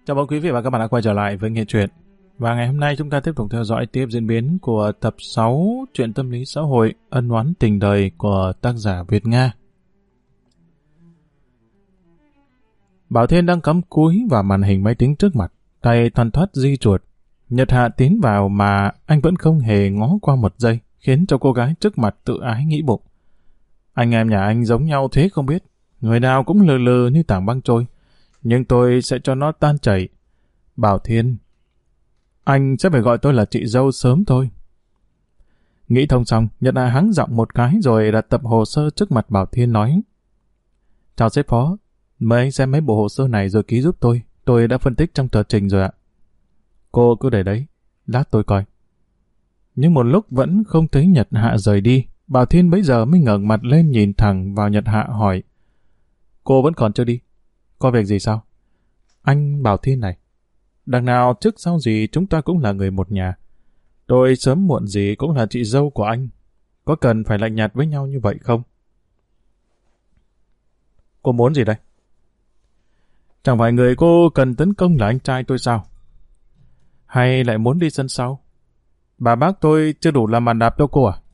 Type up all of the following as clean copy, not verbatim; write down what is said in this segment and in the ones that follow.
Chào mừng quý vị và các bạn đã quay trở lại với Nghe Chuyện. Và ngày hôm nay chúng ta tiếp tục theo dõi tiếp diễn biến của tập 6 Chuyện tâm lý xã hội Ân oán tình đời của tác giả Việt Nga. Bảo Thiên đang cắm cúi vào màn hình máy tính trước mặt, tay thoăn thoắt di chuột. Nhật Hạ tiến vào mà anh vẫn không hề ngó qua một giây, khiến cho cô gái trước mặt tự ái nghĩ bụng. Anh em nhà anh giống nhau thế không biết, người nào cũng lừ lừ như tảng băng trôi, nhưng tôi sẽ cho nó tan chảy. Bảo Thiên, anh sẽ phải gọi tôi là chị dâu sớm thôi. Nghĩ thông xong, Nhật Hạ hắng giọng một cái rồi đặt tập hồ sơ trước mặt Bảo Thiên nói: Chào sếp phó, mời anh xem mấy bộ hồ sơ này rồi ký giúp tôi đã phân tích trong tờ trình rồi ạ. Cô cứ để đấy, lát tôi coi. Nhưng một lúc vẫn không thấy Nhật Hạ rời đi, Bảo Thiên bấy giờ mới ngẩng mặt lên nhìn thẳng vào Nhật Hạ hỏi: Cô vẫn còn chưa đi? Có việc gì sao? Anh Bảo Thiên này, đằng nào trước sau gì chúng ta cũng là người một nhà. Tôi sớm muộn gì cũng là chị dâu của anh. Có cần phải lạnh nhạt với nhau như vậy không? Cô muốn gì đây? Chẳng phải người cô cần tấn công là anh trai tôi sao? Hay lại muốn đi sân sau? Bà bác tôi chưa đủ làm bàn đạp cho cô à?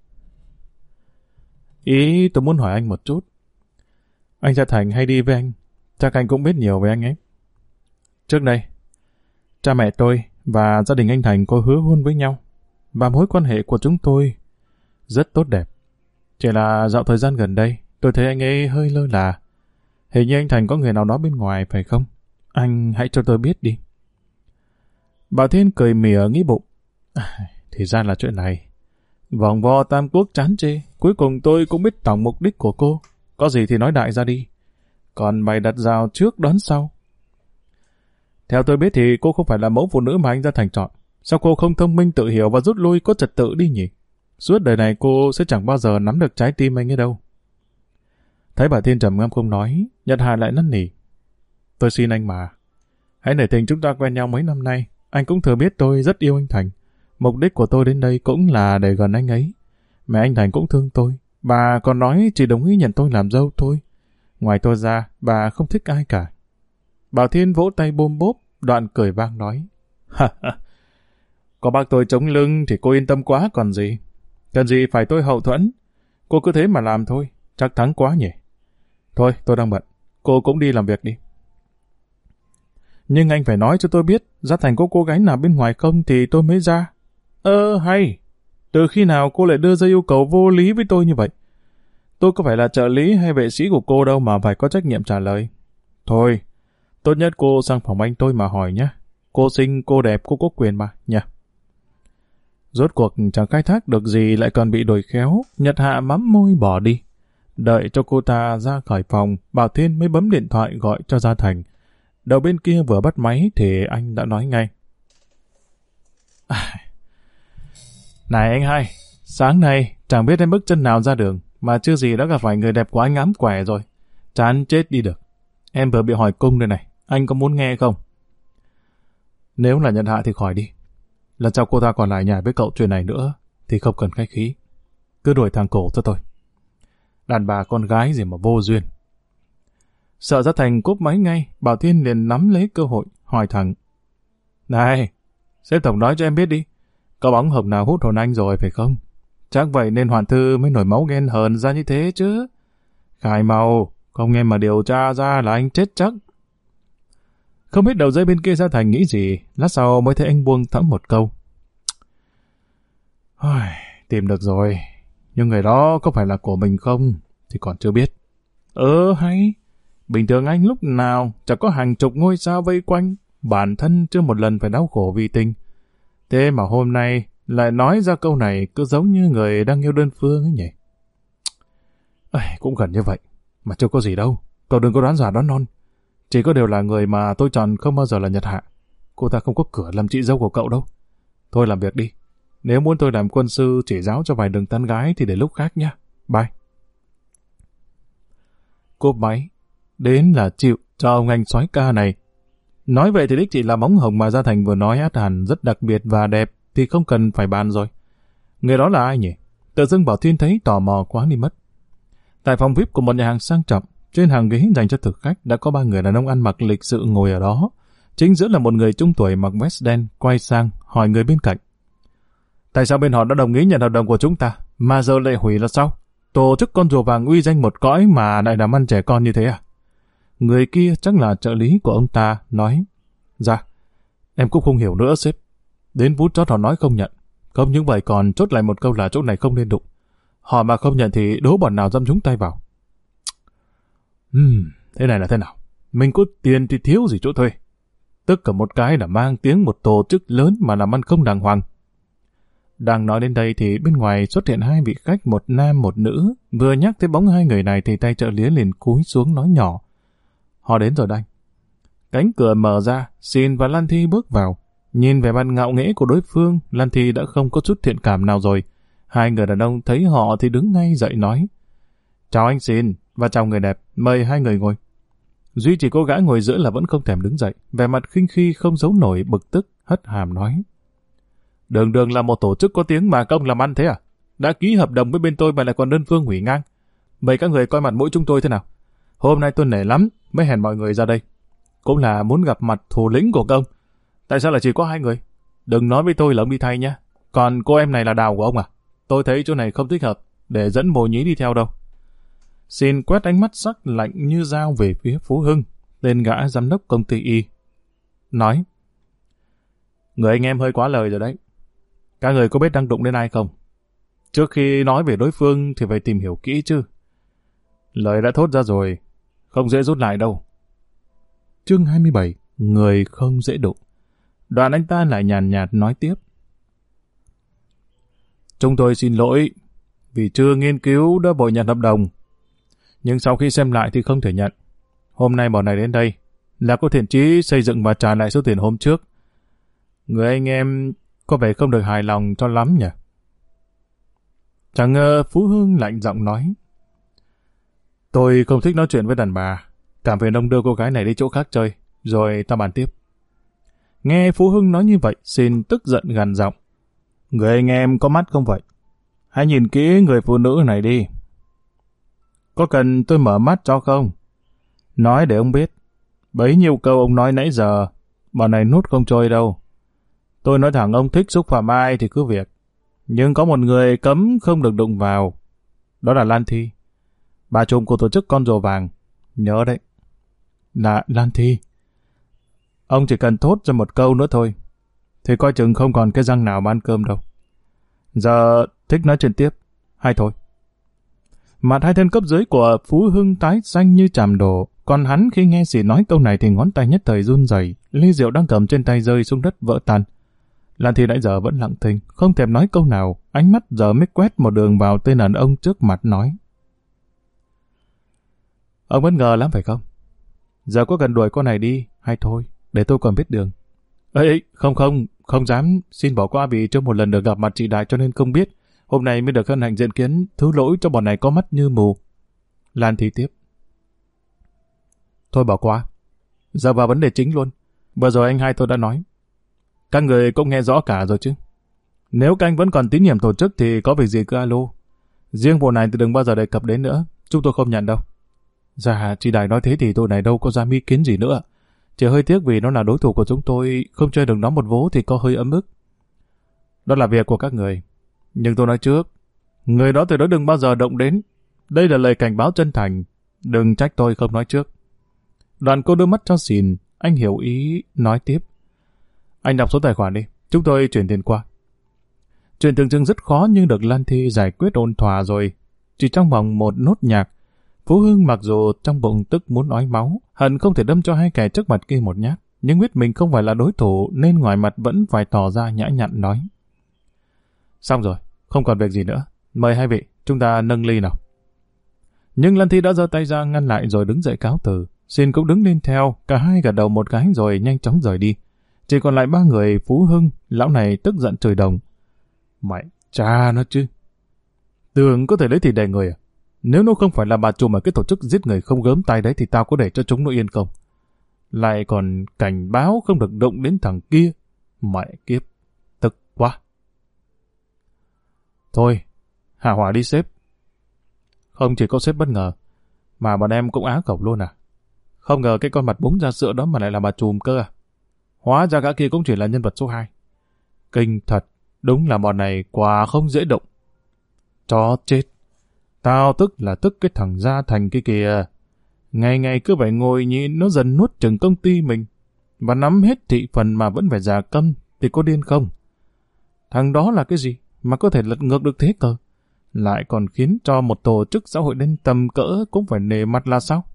Ý tôi muốn hỏi anh một chút. Anh Gia Thành hay đi với anh, chắc anh cũng biết nhiều về anh ấy. Trước đây, cha mẹ tôi và gia đình anh Thành có hứa hôn với nhau, và mối quan hệ của chúng tôi rất tốt đẹp. Chỉ là dạo thời gian gần đây, tôi thấy anh ấy hơi lơ là. Hình như anh Thành có người nào đó bên ngoài phải không? Anh hãy cho tôi biết đi. Bảo Thiên cười mỉa nghĩ bụng. Thì ra là chuyện này. Vòng vo tam quốc chán chê, cuối cùng tôi cũng biết tổng mục đích của cô. Có gì thì nói đại ra đi. Còn mày đặt rào trước đoán sau. Theo tôi biết thì cô không phải là mẫu phụ nữ mà anh Gia Thành chọn. Sao cô không thông minh tự hiểu và rút lui có trật tự đi nhỉ? Suốt đời này cô sẽ chẳng bao giờ nắm được trái tim anh ấy đâu. Thấy Bảo Thiên trầm ngâm không nói, Nhật Hà lại năn nỉ. Tôi xin anh mà. Hãy nể tình chúng ta quen nhau mấy năm nay. Anh cũng thừa biết tôi rất yêu anh Thành. Mục đích của tôi đến đây cũng là để gần anh ấy. Mẹ anh Thành cũng thương tôi. Bà còn nói chỉ đồng ý nhận tôi làm dâu thôi. Ngoài tôi ra, bà không thích ai cả. Bảo Thiên vỗ tay bôm bốp, đoạn cười vang nói. Có bác tôi chống lưng thì cô yên tâm quá còn gì. Cần gì phải tôi hậu thuẫn. Cô cứ thế mà làm thôi, chắc thắng quá nhỉ. Thôi, tôi đang bận. Cô cũng đi làm việc đi. Nhưng anh phải nói cho tôi biết, Gia Thành có cô gái nào bên ngoài không thì tôi mới ra. Hay. Từ khi nào cô lại đưa ra yêu cầu vô lý với tôi như vậy? Tôi có phải là trợ lý hay vệ sĩ của cô đâu mà phải có trách nhiệm trả lời. Thôi, tốt nhất cô sang phòng anh tôi mà hỏi nhé. Cô xinh, cô đẹp, cô có quyền mà, nhỉ? Rốt cuộc chẳng khai thác được gì lại còn bị đuổi khéo, Nhật Hạ mắm môi bỏ đi. Đợi cho cô ta ra khỏi phòng, Bảo Thiên mới bấm điện thoại gọi cho Gia Thành. Đầu bên kia vừa bắt máy thì anh đã nói ngay. Này anh hai, sáng nay chẳng biết em bước chân nào ra đường, mà chưa gì đã gặp phải người đẹp của anh ám quẻ rồi. Chán chết đi được. Em vừa bị hỏi cung đây này, anh có muốn nghe không? Nếu là Nhật Hạ thì khỏi đi. Lần sau cô ta còn lại nhảy với cậu chuyện này nữa, thì không cần khách khí. Cứ đuổi thằng cổ cho tôi. Đàn bà con gái gì mà vô duyên. Sợ Gia Thành cúp máy ngay, Bảo Thiên liền nắm lấy cơ hội, hỏi thẳng. Này, sếp tổng nói cho em biết đi. Có bóng hồng nào hút hồn anh rồi phải không? Chắc vậy nên Hoàn Thư mới nổi máu ghen hờn ra như thế chứ. Khai mau, không nghe mà điều tra ra là anh chết chắc. Không biết đầu dây bên kia Gia Thành nghĩ gì, lát sau mới thấy anh buông thõng một câu. Tìm được rồi, nhưng người đó có phải là của mình không thì còn chưa biết. Hay, bình thường anh lúc nào chẳng có hàng chục ngôi sao vây quanh, bản thân chưa một lần phải đau khổ vì tình. Thế mà hôm nay lại nói ra câu này cứ giống như người đang yêu đơn phương ấy nhỉ. Cũng gần như vậy, mà chưa có gì đâu. Cậu đừng có đoán giả đoán non. Chỉ có điều là người mà tôi chọn không bao giờ là Nhật Hạ. Cô ta không có cửa làm chị dâu của cậu đâu. Thôi làm việc đi. Nếu muốn tôi làm quân sư chỉ giáo cho vài đường tán gái thì để lúc khác nhé. Bye. Cúp máy. Đến là chịu cho ông anh soái ca này. Nói vậy thì đích chỉ là bóng hồng mà Gia Thành vừa nói át hẳn rất đặc biệt và đẹp thì không cần phải bàn rồi. Người đó là ai nhỉ? Tự dưng Bảo Thiên thấy tò mò quá đi mất. Tại phòng VIP của một nhà hàng sang trọng, trên hàng ghế dành cho thực khách đã có 3 người đàn ông ăn mặc lịch sự ngồi ở đó. Chính giữa là một người trung tuổi mặc vest đen, quay sang hỏi người bên cạnh. Tại sao bên họ đã đồng ý nhận hợp đồng của chúng ta, mà giờ lại hủy là sao? Tổ chức con rùa vàng uy danh một cõi mà lại làm ăn trẻ con như thế à? Người kia chắc là trợ lý của ông ta, nói. Dạ, em cũng không hiểu nữa sếp. Đến phút chót họ nói không nhận. Không những vậy còn chốt lại một câu là chỗ này không nên đụng. Họ mà không nhận thì đố bọn nào dám nhúng tay vào. Thế này là thế nào? Mình có tiền thì thiếu gì chỗ thuê. Tức cả một cái là mang tiếng một tổ chức lớn mà làm ăn không đàng hoàng. Đang nói đến đây thì bên ngoài xuất hiện hai vị khách, một nam một nữ. Vừa nhắc tới bóng hai người này thì tay trợ lý liền cúi xuống nói nhỏ. Họ đến rồi đây. Cánh cửa mở ra, Xin và Lan Thi bước vào. Nhìn vẻ mặt ngạo nghễ của đối phương, Lan Thi đã không có chút thiện cảm nào rồi. Hai người đàn ông thấy họ thì đứng ngay dậy nói. Chào anh Xin, và chào người đẹp, mời hai người ngồi. Duy chỉ có gã ngồi giữa là vẫn không thèm đứng dậy, vẻ mặt khinh khi không giấu nổi bực tức, hất hàm nói. Đường đường là một tổ chức có tiếng mà công làm ăn thế à? Đã ký hợp đồng với bên tôi mà lại còn đơn phương hủy ngang. Vậy các người coi mặt mũi chúng tôi thế nào? Hôm nay tôi nể lắm, mới hẹn mọi người ra đây. Cũng là muốn gặp mặt thủ lĩnh của công. Tại sao lại chỉ có hai người? Đừng nói với tôi là ông đi thay nhé. Còn cô em này là đào của ông à? Tôi thấy chỗ này không thích hợp, để dẫn bồ nhí đi theo đâu. Xin quét ánh mắt sắc lạnh như dao về phía Phú Hưng, tên gã giám đốc công ty Y. Nói. Người anh em hơi quá lời rồi đấy. Các người có biết đang đụng đến ai không? Trước khi nói về đối phương thì phải tìm hiểu kỹ chứ. Lời đã thốt ra rồi, không dễ rút lại đâu. Chương 27, người không dễ đụng. Đoạn anh ta lại nhàn nhạt nói tiếp. Chúng tôi xin lỗi vì chưa nghiên cứu đã vội nhận hợp đồng. Nhưng sau khi xem lại thì không thể nhận. Hôm nay bọn này đến đây là có thiện chí xây dựng và trả lại số tiền hôm trước. Người anh em có vẻ không được hài lòng cho lắm nhỉ? Chẳng ngờ Phú Hưng lạnh giọng nói. Tôi không thích nói chuyện với đàn bà. Cảm phiền ông đưa cô gái này đi chỗ khác chơi, rồi ta bàn tiếp. Nghe Phú Hưng nói như vậy, Xin tức giận gằn giọng. Người anh em có mắt không vậy? Hãy nhìn kỹ người phụ nữ này đi. Có cần tôi mở mắt cho không? Nói để ông biết. Bấy nhiêu câu ông nói nãy giờ, bọn này nuốt không trôi đâu. Tôi nói thẳng ông thích xúc phạm ai thì cứ việc. Nhưng có một người cấm không được đụng vào. Đó là Lan Thi, bà trùm của tổ chức con rùa vàng. Nhớ đấy. Là Lan Thi. Ông chỉ cần thốt ra một câu nữa thôi, thì coi chừng không còn cái răng nào mà ăn cơm đâu. Giờ thích nói chuyện tiếp, hay thôi? Mặt hai tên cấp dưới của Phú Hưng tái xanh như chàm đổ, còn hắn khi nghe Sĩ nói câu này thì ngón tay nhất thời run rẩy, ly rượu đang cầm trên tay rơi xuống đất vỡ tan. Lan Thi nãy giờ vẫn lặng thinh, không thèm nói câu nào, ánh mắt giờ mới quét một đường vào tên đàn ông trước mặt nói. Ông bất ngờ lắm phải không? Giờ có cần đuổi con này đi, hay thôi, để tôi còn biết đường. Ê, không dám, xin bỏ qua vì chưa một lần được gặp mặt chị Đại cho nên không biết. Hôm nay mới được hân hạnh diện kiến, thứ lỗi cho bọn này có mắt như mù. Lan Thi tiếp. Thôi bỏ qua. Giờ vào vấn đề chính luôn. Vừa rồi anh hai tôi đã nói. Các người cũng nghe rõ cả rồi chứ. Nếu các anh vẫn còn tín nhiệm tổ chức thì có việc gì cứ alo. Riêng vụ này thì đừng bao giờ đề cập đến nữa. Chúng tôi không nhận đâu. Dạ, chị Đại nói thế thì tôi này đâu có dám ý kiến gì nữa. Chỉ hơi tiếc vì nó là đối thủ của chúng tôi, không chơi được nó một vố thì có hơi ấm ức. Đó là việc của các người. Nhưng tôi nói trước, người đó tuyệt đối đừng bao giờ động đến. Đây là lời cảnh báo chân thành. Đừng trách tôi không nói trước. Đoạn cô đưa mắt cho Xìn, anh hiểu ý, nói tiếp. Anh đọc số tài khoản đi, chúng tôi chuyển tiền qua. Chuyện tưởng chừng rất khó nhưng được Lan Thi giải quyết ôn thỏa rồi. Chỉ trong vòng một nốt nhạc, Phú Hưng mặc dù trong bụng tức muốn ói máu, hận không thể đâm cho hai kẻ trước mặt kia một nhát, nhưng biết mình không phải là đối thủ nên ngoài mặt vẫn phải tỏ ra nhã nhặn nói. Xong rồi, không còn việc gì nữa. Mời hai vị, chúng ta nâng ly nào. Nhưng Lan Thi đã giơ tay ra ngăn lại rồi đứng dậy cáo từ. Xin cũng đứng lên theo, cả hai gật đầu một cái rồi nhanh chóng rời đi. Chỉ còn lại ba người. Phú Hưng, lão này tức giận chửi đồng. Mày cha nó chứ. Tưởng có thể lấy thịt đè người à? Nếu nó không phải là bà trùm ở cái tổ chức giết người không gớm tay đấy thì tao có để cho chúng nó yên không? Lại còn cảnh báo không được đụng đến thằng kia. Mẹ kiếp, tức quá. Thôi, hạ hỏa đi sếp. Không chỉ có sếp bất ngờ, mà bọn em cũng á khẩu luôn à? Không ngờ cái con mặt búng ra sữa đó mà lại là bà trùm cơ à? Hóa ra gã kia cũng chỉ là nhân vật số 2. Kinh thật, đúng là bọn này quả không dễ động. Chó chết. Tao tức là tức cái thằng Gia Thành kia kìa. Ngày ngày cứ phải ngồi nhìn nó dần nuốt chừng công ty mình. Và nắm hết thị phần mà vẫn phải giả câm thì có điên không? Thằng đó là cái gì mà có thể lật ngược được thế cơ? Lại còn khiến cho một tổ chức xã hội đen tầm cỡ cũng phải nể mặt là sao?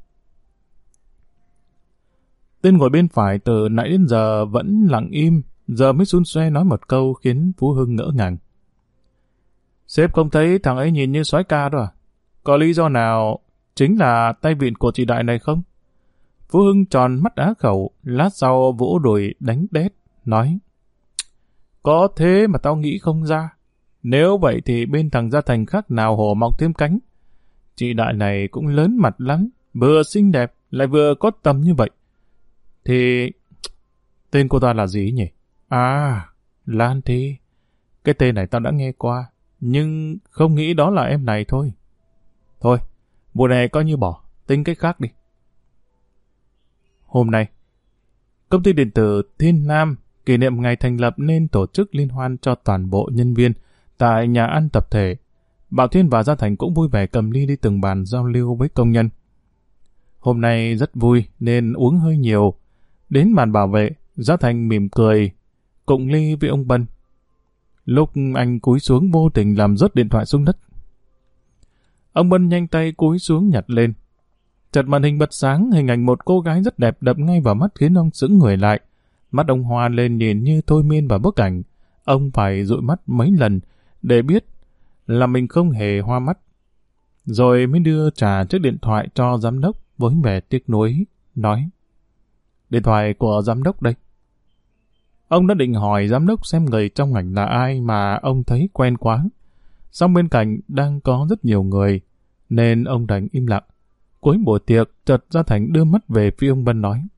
Tên ngồi bên phải từ nãy đến giờ vẫn lặng im, giờ mới xun xoe nói một câu khiến Phú Hưng ngỡ ngàng. Sếp không thấy thằng ấy nhìn như soái ca đó à? Có lý do nào chính là tay vịn của chị Đại này không? Phú Hưng tròn mắt á khẩu, lát sau vỗ đùi đánh đét, nói: Có thế mà tao nghĩ không ra. Nếu vậy thì bên thằng Gia Thành khác nào hổ mọc thêm cánh. Chị Đại này cũng lớn mặt lắm, vừa xinh đẹp, lại vừa có tầm như vậy. Thì... tên cô ta là gì nhỉ? À, Lan Thi. Cái tên này tao đã nghe qua, nhưng không nghĩ đó là em này thôi. Thôi, vụ này coi như bỏ, tính cách khác đi. Hôm nay, công ty điện tử Thiên Nam kỷ niệm ngày thành lập nên tổ chức liên hoan cho toàn bộ nhân viên tại nhà ăn tập thể. Bảo Thiên và Gia Thành cũng vui vẻ cầm ly đi từng bàn giao lưu với công nhân. Hôm nay rất vui nên uống hơi nhiều. Đến bàn bảo vệ, Gia Thành mỉm cười, cụng ly với ông Bân. Lúc anh cúi xuống vô tình làm rớt điện thoại xuống đất. Ông Bân nhanh tay cúi xuống nhặt lên. Chợt màn hình bật sáng, hình ảnh một cô gái rất đẹp đập ngay vào mắt khiến ông sững người lại. Mắt ông hoa lên nhìn như thôi miên vào bức ảnh. Ông phải dụi mắt mấy lần để biết là mình không hề hoa mắt. Rồi mới đưa trả chiếc điện thoại cho giám đốc với vẻ tiếc nuối, nói: Điện thoại của giám đốc đây. Ông đã định hỏi giám đốc xem người trong ảnh là ai mà ông thấy quen quá. Song bên cạnh đang có rất nhiều người, nên ông đành im lặng. Cuối buổi tiệc, chợt Gia Thành đưa mắt về phía ông Bân nói: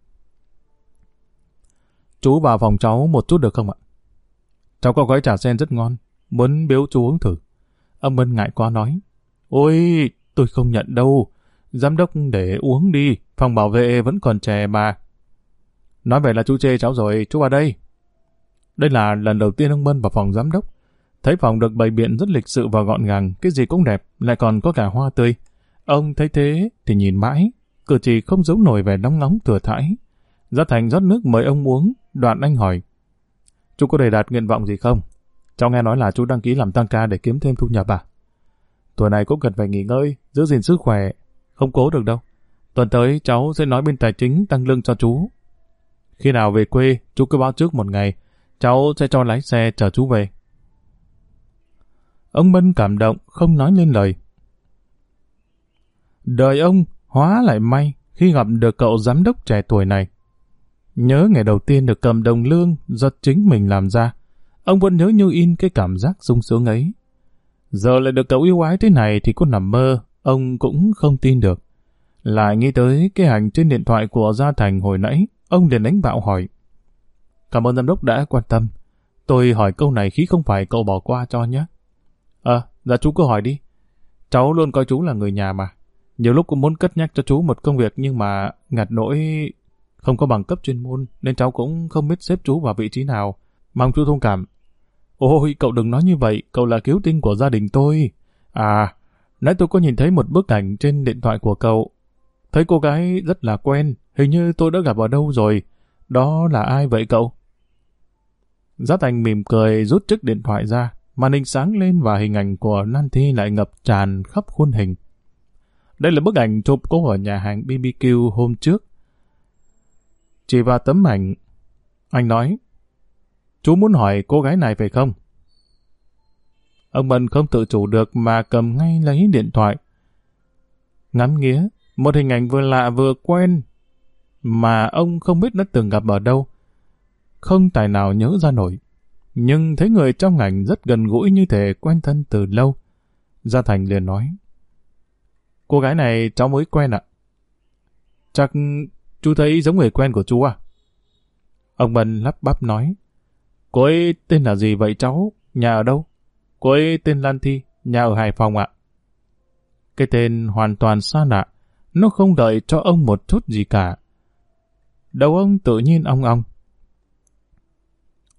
Chú vào phòng cháu một chút được không ạ? Cháu có gói trà sen rất ngon, muốn biếu chú uống thử. Ông Bân ngại quá nói: Ôi, tôi không nhận đâu. Giám đốc để uống đi, phòng bảo vệ vẫn còn trẻ mà. Nói vậy là chú chê cháu rồi, chú vào đây. Đây là lần đầu tiên ông Bân vào phòng giám đốc. Thấy phòng được bày biện rất lịch sự và gọn gàng, cái gì cũng đẹp, lại còn có cả hoa tươi. Ông thấy thế thì nhìn mãi, cử chỉ không giấu nổi vẻ nóng ngóng thừa thãi. Gia Thành rót nước mời ông uống, đoạn anh hỏi: Chú có đề đạt nguyện vọng gì không? Cháu nghe nói là chú đăng ký làm tăng ca để kiếm thêm thu nhập à? Tuổi này cũng cần phải nghỉ ngơi, giữ gìn sức khỏe, không cố được đâu. Tuần tới cháu sẽ nói bên tài chính tăng lương cho chú. Khi nào về quê, chú cứ báo trước một ngày, cháu sẽ cho lái xe chở chú về. Ông Bân cảm động, không nói lên lời. Đời ông hóa lại may khi gặp được cậu giám đốc trẻ tuổi này. Nhớ ngày đầu tiên được cầm đồng lương do chính mình làm ra, ông vẫn nhớ như in cái cảm giác sung sướng ấy. Giờ lại được cậu yêu ái thế này thì có nằm mơ, ông cũng không tin được. Lại nghĩ tới cái ảnh trên điện thoại của Gia Thành hồi nãy, ông liền đánh bạo hỏi: Cảm ơn giám đốc đã quan tâm. Tôi hỏi câu này khi không phải cậu bỏ qua cho nhé. Dạ chú cứ hỏi đi. Cháu luôn coi chú là người nhà mà. Nhiều lúc cũng muốn cất nhắc cho chú một công việc nhưng mà ngặt nỗi không có bằng cấp chuyên môn nên cháu cũng không biết xếp chú vào vị trí nào. Mong chú thông cảm. Ôi, cậu đừng nói như vậy, cậu là cứu tinh của gia đình tôi. À, nãy tôi có nhìn thấy một bức ảnh trên điện thoại của cậu. Thấy cô gái rất là quen, hình như tôi đã gặp ở đâu rồi. Đó là ai vậy cậu? Gia Thành mỉm cười rút chiếc điện thoại ra, màn hình sáng lên và hình ảnh của Lan Thi lại ngập tràn khắp khuôn hình. Đây là bức ảnh chụp cô ở nhà hàng BBQ hôm trước. Chỉ vào tấm ảnh, anh nói: Chú muốn hỏi cô gái này phải không? Ông Bân không tự chủ được mà cầm ngay lấy điện thoại. Ngắm nghía, một hình ảnh vừa lạ vừa quen, mà ông không biết đã từng gặp ở đâu. Không tài nào nhớ ra nổi. Nhưng thấy người trong ảnh rất gần gũi như thể quen thân từ lâu. Gia Thành liền nói: Cô gái này cháu mới quen ạ. Chắc chú thấy giống người quen của chú à? Ông Bân lắp bắp nói: Cô ấy tên là gì vậy cháu? Nhà ở đâu? Cô ấy tên Lan Thi, nhà ở Hải Phòng ạ. Cái tên hoàn toàn xa lạ, nó không đợi cho ông một chút gì cả. Đầu ông tự nhiên ong ong.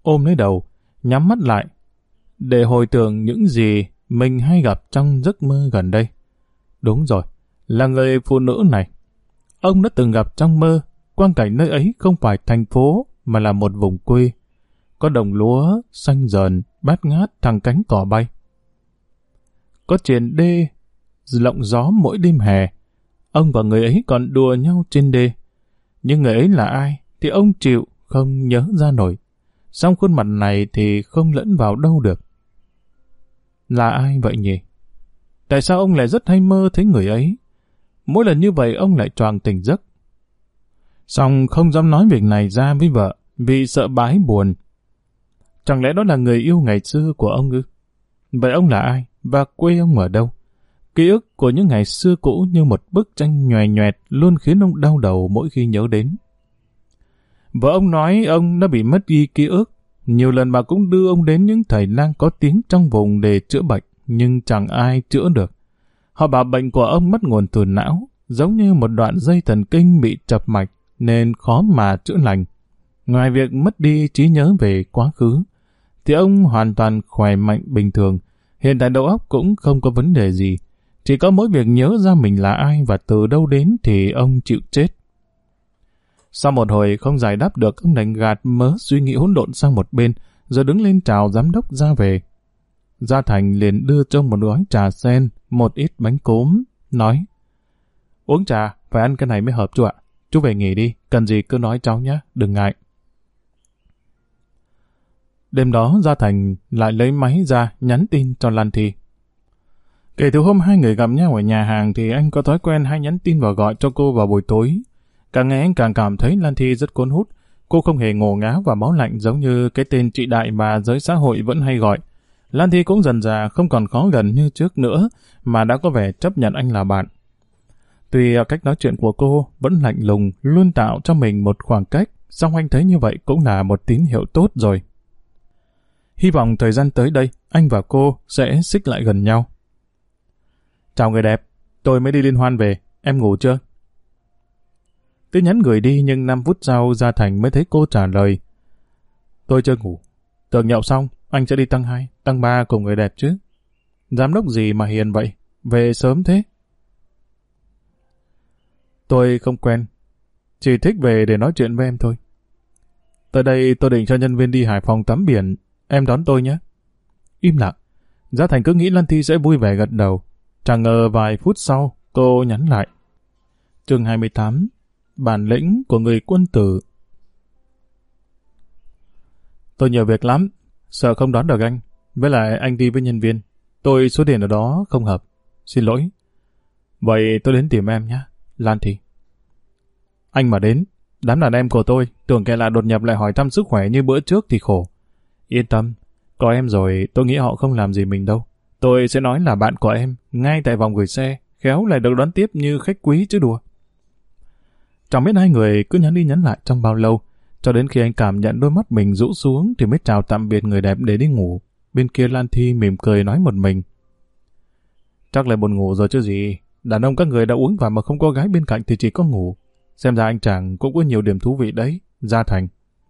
ôm lấy đầu, nhắm mắt lại, để hồi tưởng những gì mình hay gặp trong giấc mơ gần đây. Đúng rồi, là người phụ nữ này. Ông đã từng gặp trong mơ, quang cảnh nơi ấy không phải thành phố mà là một vùng quê. Có đồng lúa, xanh dờn, bát ngát thẳng cánh cỏ bay. Có triền đê, lộng gió mỗi đêm hè. Ông và người ấy còn đùa nhau trên đê. Nhưng người ấy là ai thì ông chịu không nhớ ra nổi. Song khuôn mặt này thì không lẫn vào đâu được. Là ai vậy nhỉ? Tại sao ông lại rất hay mơ thấy người ấy? Mỗi lần như vậy ông lại choàng tỉnh giấc. Song không dám nói việc này ra với vợ vì sợ bà ấy buồn. Chẳng lẽ đó là người yêu ngày xưa của ông ư? Vậy ông là ai? Và quê ông ở đâu? Ký ức của những ngày xưa cũ như một bức tranh nhòe nhoẹt luôn khiến ông đau đầu mỗi khi nhớ đến. Vợ ông nói ông đã bị mất đi ký ức. Nhiều lần bà cũng đưa ông đến những thầy lang có tiếng trong vùng để chữa bệnh, nhưng chẳng ai chữa được. Họ bảo bệnh của ông mất nguồn từ não, giống như một đoạn dây thần kinh bị chập mạch, nên khó mà chữa lành. Ngoài việc mất đi trí nhớ về quá khứ, thì ông hoàn toàn khỏe mạnh bình thường. Hiện tại đầu óc cũng không có vấn đề gì. Chỉ có mỗi việc nhớ ra mình là ai và từ đâu đến thì ông chịu chết. Sau một hồi không giải đáp được, ông đành gạt mớ suy nghĩ hỗn độn sang một bên, rồi đứng lên chào giám đốc ra về. Gia Thành liền đưa cho một gói trà sen, một ít bánh cốm, nói: Uống trà, phải ăn cái này mới hợp chú ạ. Chú về nghỉ đi, cần gì cứ nói cháu nhé, đừng ngại. Đêm đó Gia Thành lại lấy máy ra nhắn tin cho Lan Thi. Kể từ hôm hai người gặp nhau ở nhà hàng thì anh có thói quen hay nhắn tin và gọi cho cô vào buổi tối. Càng ngày anh càng cảm thấy Lan Thi rất cuốn hút. Cô không hề ngổ ngáo và máu lạnh giống như cái tên chị Đại mà giới xã hội vẫn hay gọi. Lan Thi cũng dần dà không còn khó gần như trước nữa mà đã có vẻ chấp nhận anh là bạn. Tuy cách nói chuyện của cô vẫn lạnh lùng, luôn tạo cho mình một khoảng cách, song anh thấy như vậy cũng là một tín hiệu tốt rồi. Hy vọng thời gian tới đây, anh và cô sẽ xích lại gần nhau. Chào người đẹp, tôi mới đi liên hoan về, em ngủ chưa? Tin nhắn gửi đi nhưng 5 phút sau Gia Thành mới thấy cô trả lời. Tôi chưa ngủ, tưởng nhậu xong, anh sẽ đi tăng 2, tăng 3 cùng người đẹp chứ. Giám đốc gì mà hiền vậy, về sớm thế? Tôi không quen, chỉ thích về để nói chuyện với em thôi. Tới đây tôi định cho nhân viên đi Hải Phòng tắm biển, em đón tôi nhé. Im lặng, Gia Thành cứ nghĩ Lan Thi sẽ vui vẻ gật đầu. Chẳng ngờ vài phút sau, cô nhắn lại. Chương 28, bản lĩnh của người quân tử. Tôi nhiều việc lắm, sợ không đón được anh. Với lại anh đi với nhân viên, tôi số tiền ở đó không hợp. Xin lỗi. Vậy tôi đến tìm em nhé, Lan Thi. Anh mà đến, đám đàn em của tôi tưởng kẻ lạ đột nhập lại hỏi thăm sức khỏe như bữa trước thì khổ. Yên tâm, có em rồi tôi nghĩ họ không làm gì mình đâu. Tôi sẽ nói là bạn của em, ngay tại vòng gửi xe, khéo lại được đón tiếp như khách quý chứ đùa. Chẳng biết hai người cứ nhắn đi nhắn lại trong bao lâu, cho đến khi anh cảm nhận đôi mắt mình rũ xuống thì mới chào tạm biệt người đẹp để đi ngủ. Bên kia Lan Thi mỉm cười nói một mình. Chắc là buồn ngủ rồi chứ gì, đàn ông các người đã uống vào mà không có gái bên cạnh thì chỉ có ngủ. Xem ra anh chàng cũng có nhiều điểm thú vị đấy, Gia Thành.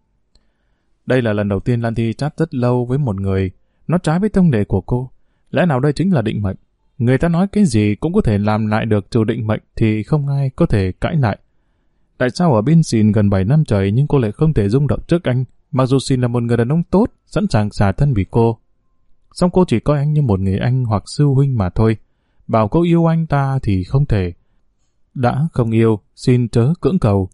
Đây là lần đầu tiên Lan Thi chat rất lâu với một người, nó trái với thông lệ của cô. Lẽ nào đây chính là định mệnh? Người ta nói cái gì cũng có thể làm lại được trừ định mệnh thì không ai có thể cãi lại. Tại sao ở bên Xin gần 7 năm trời nhưng cô lại không thể rung động trước anh, mặc dù Xin là một người đàn ông tốt, sẵn sàng xả thân vì cô. Song cô chỉ coi anh như một người anh hoặc sư huynh mà thôi. Bảo cô yêu anh ta thì không thể. Đã không yêu, xin chớ cưỡng cầu.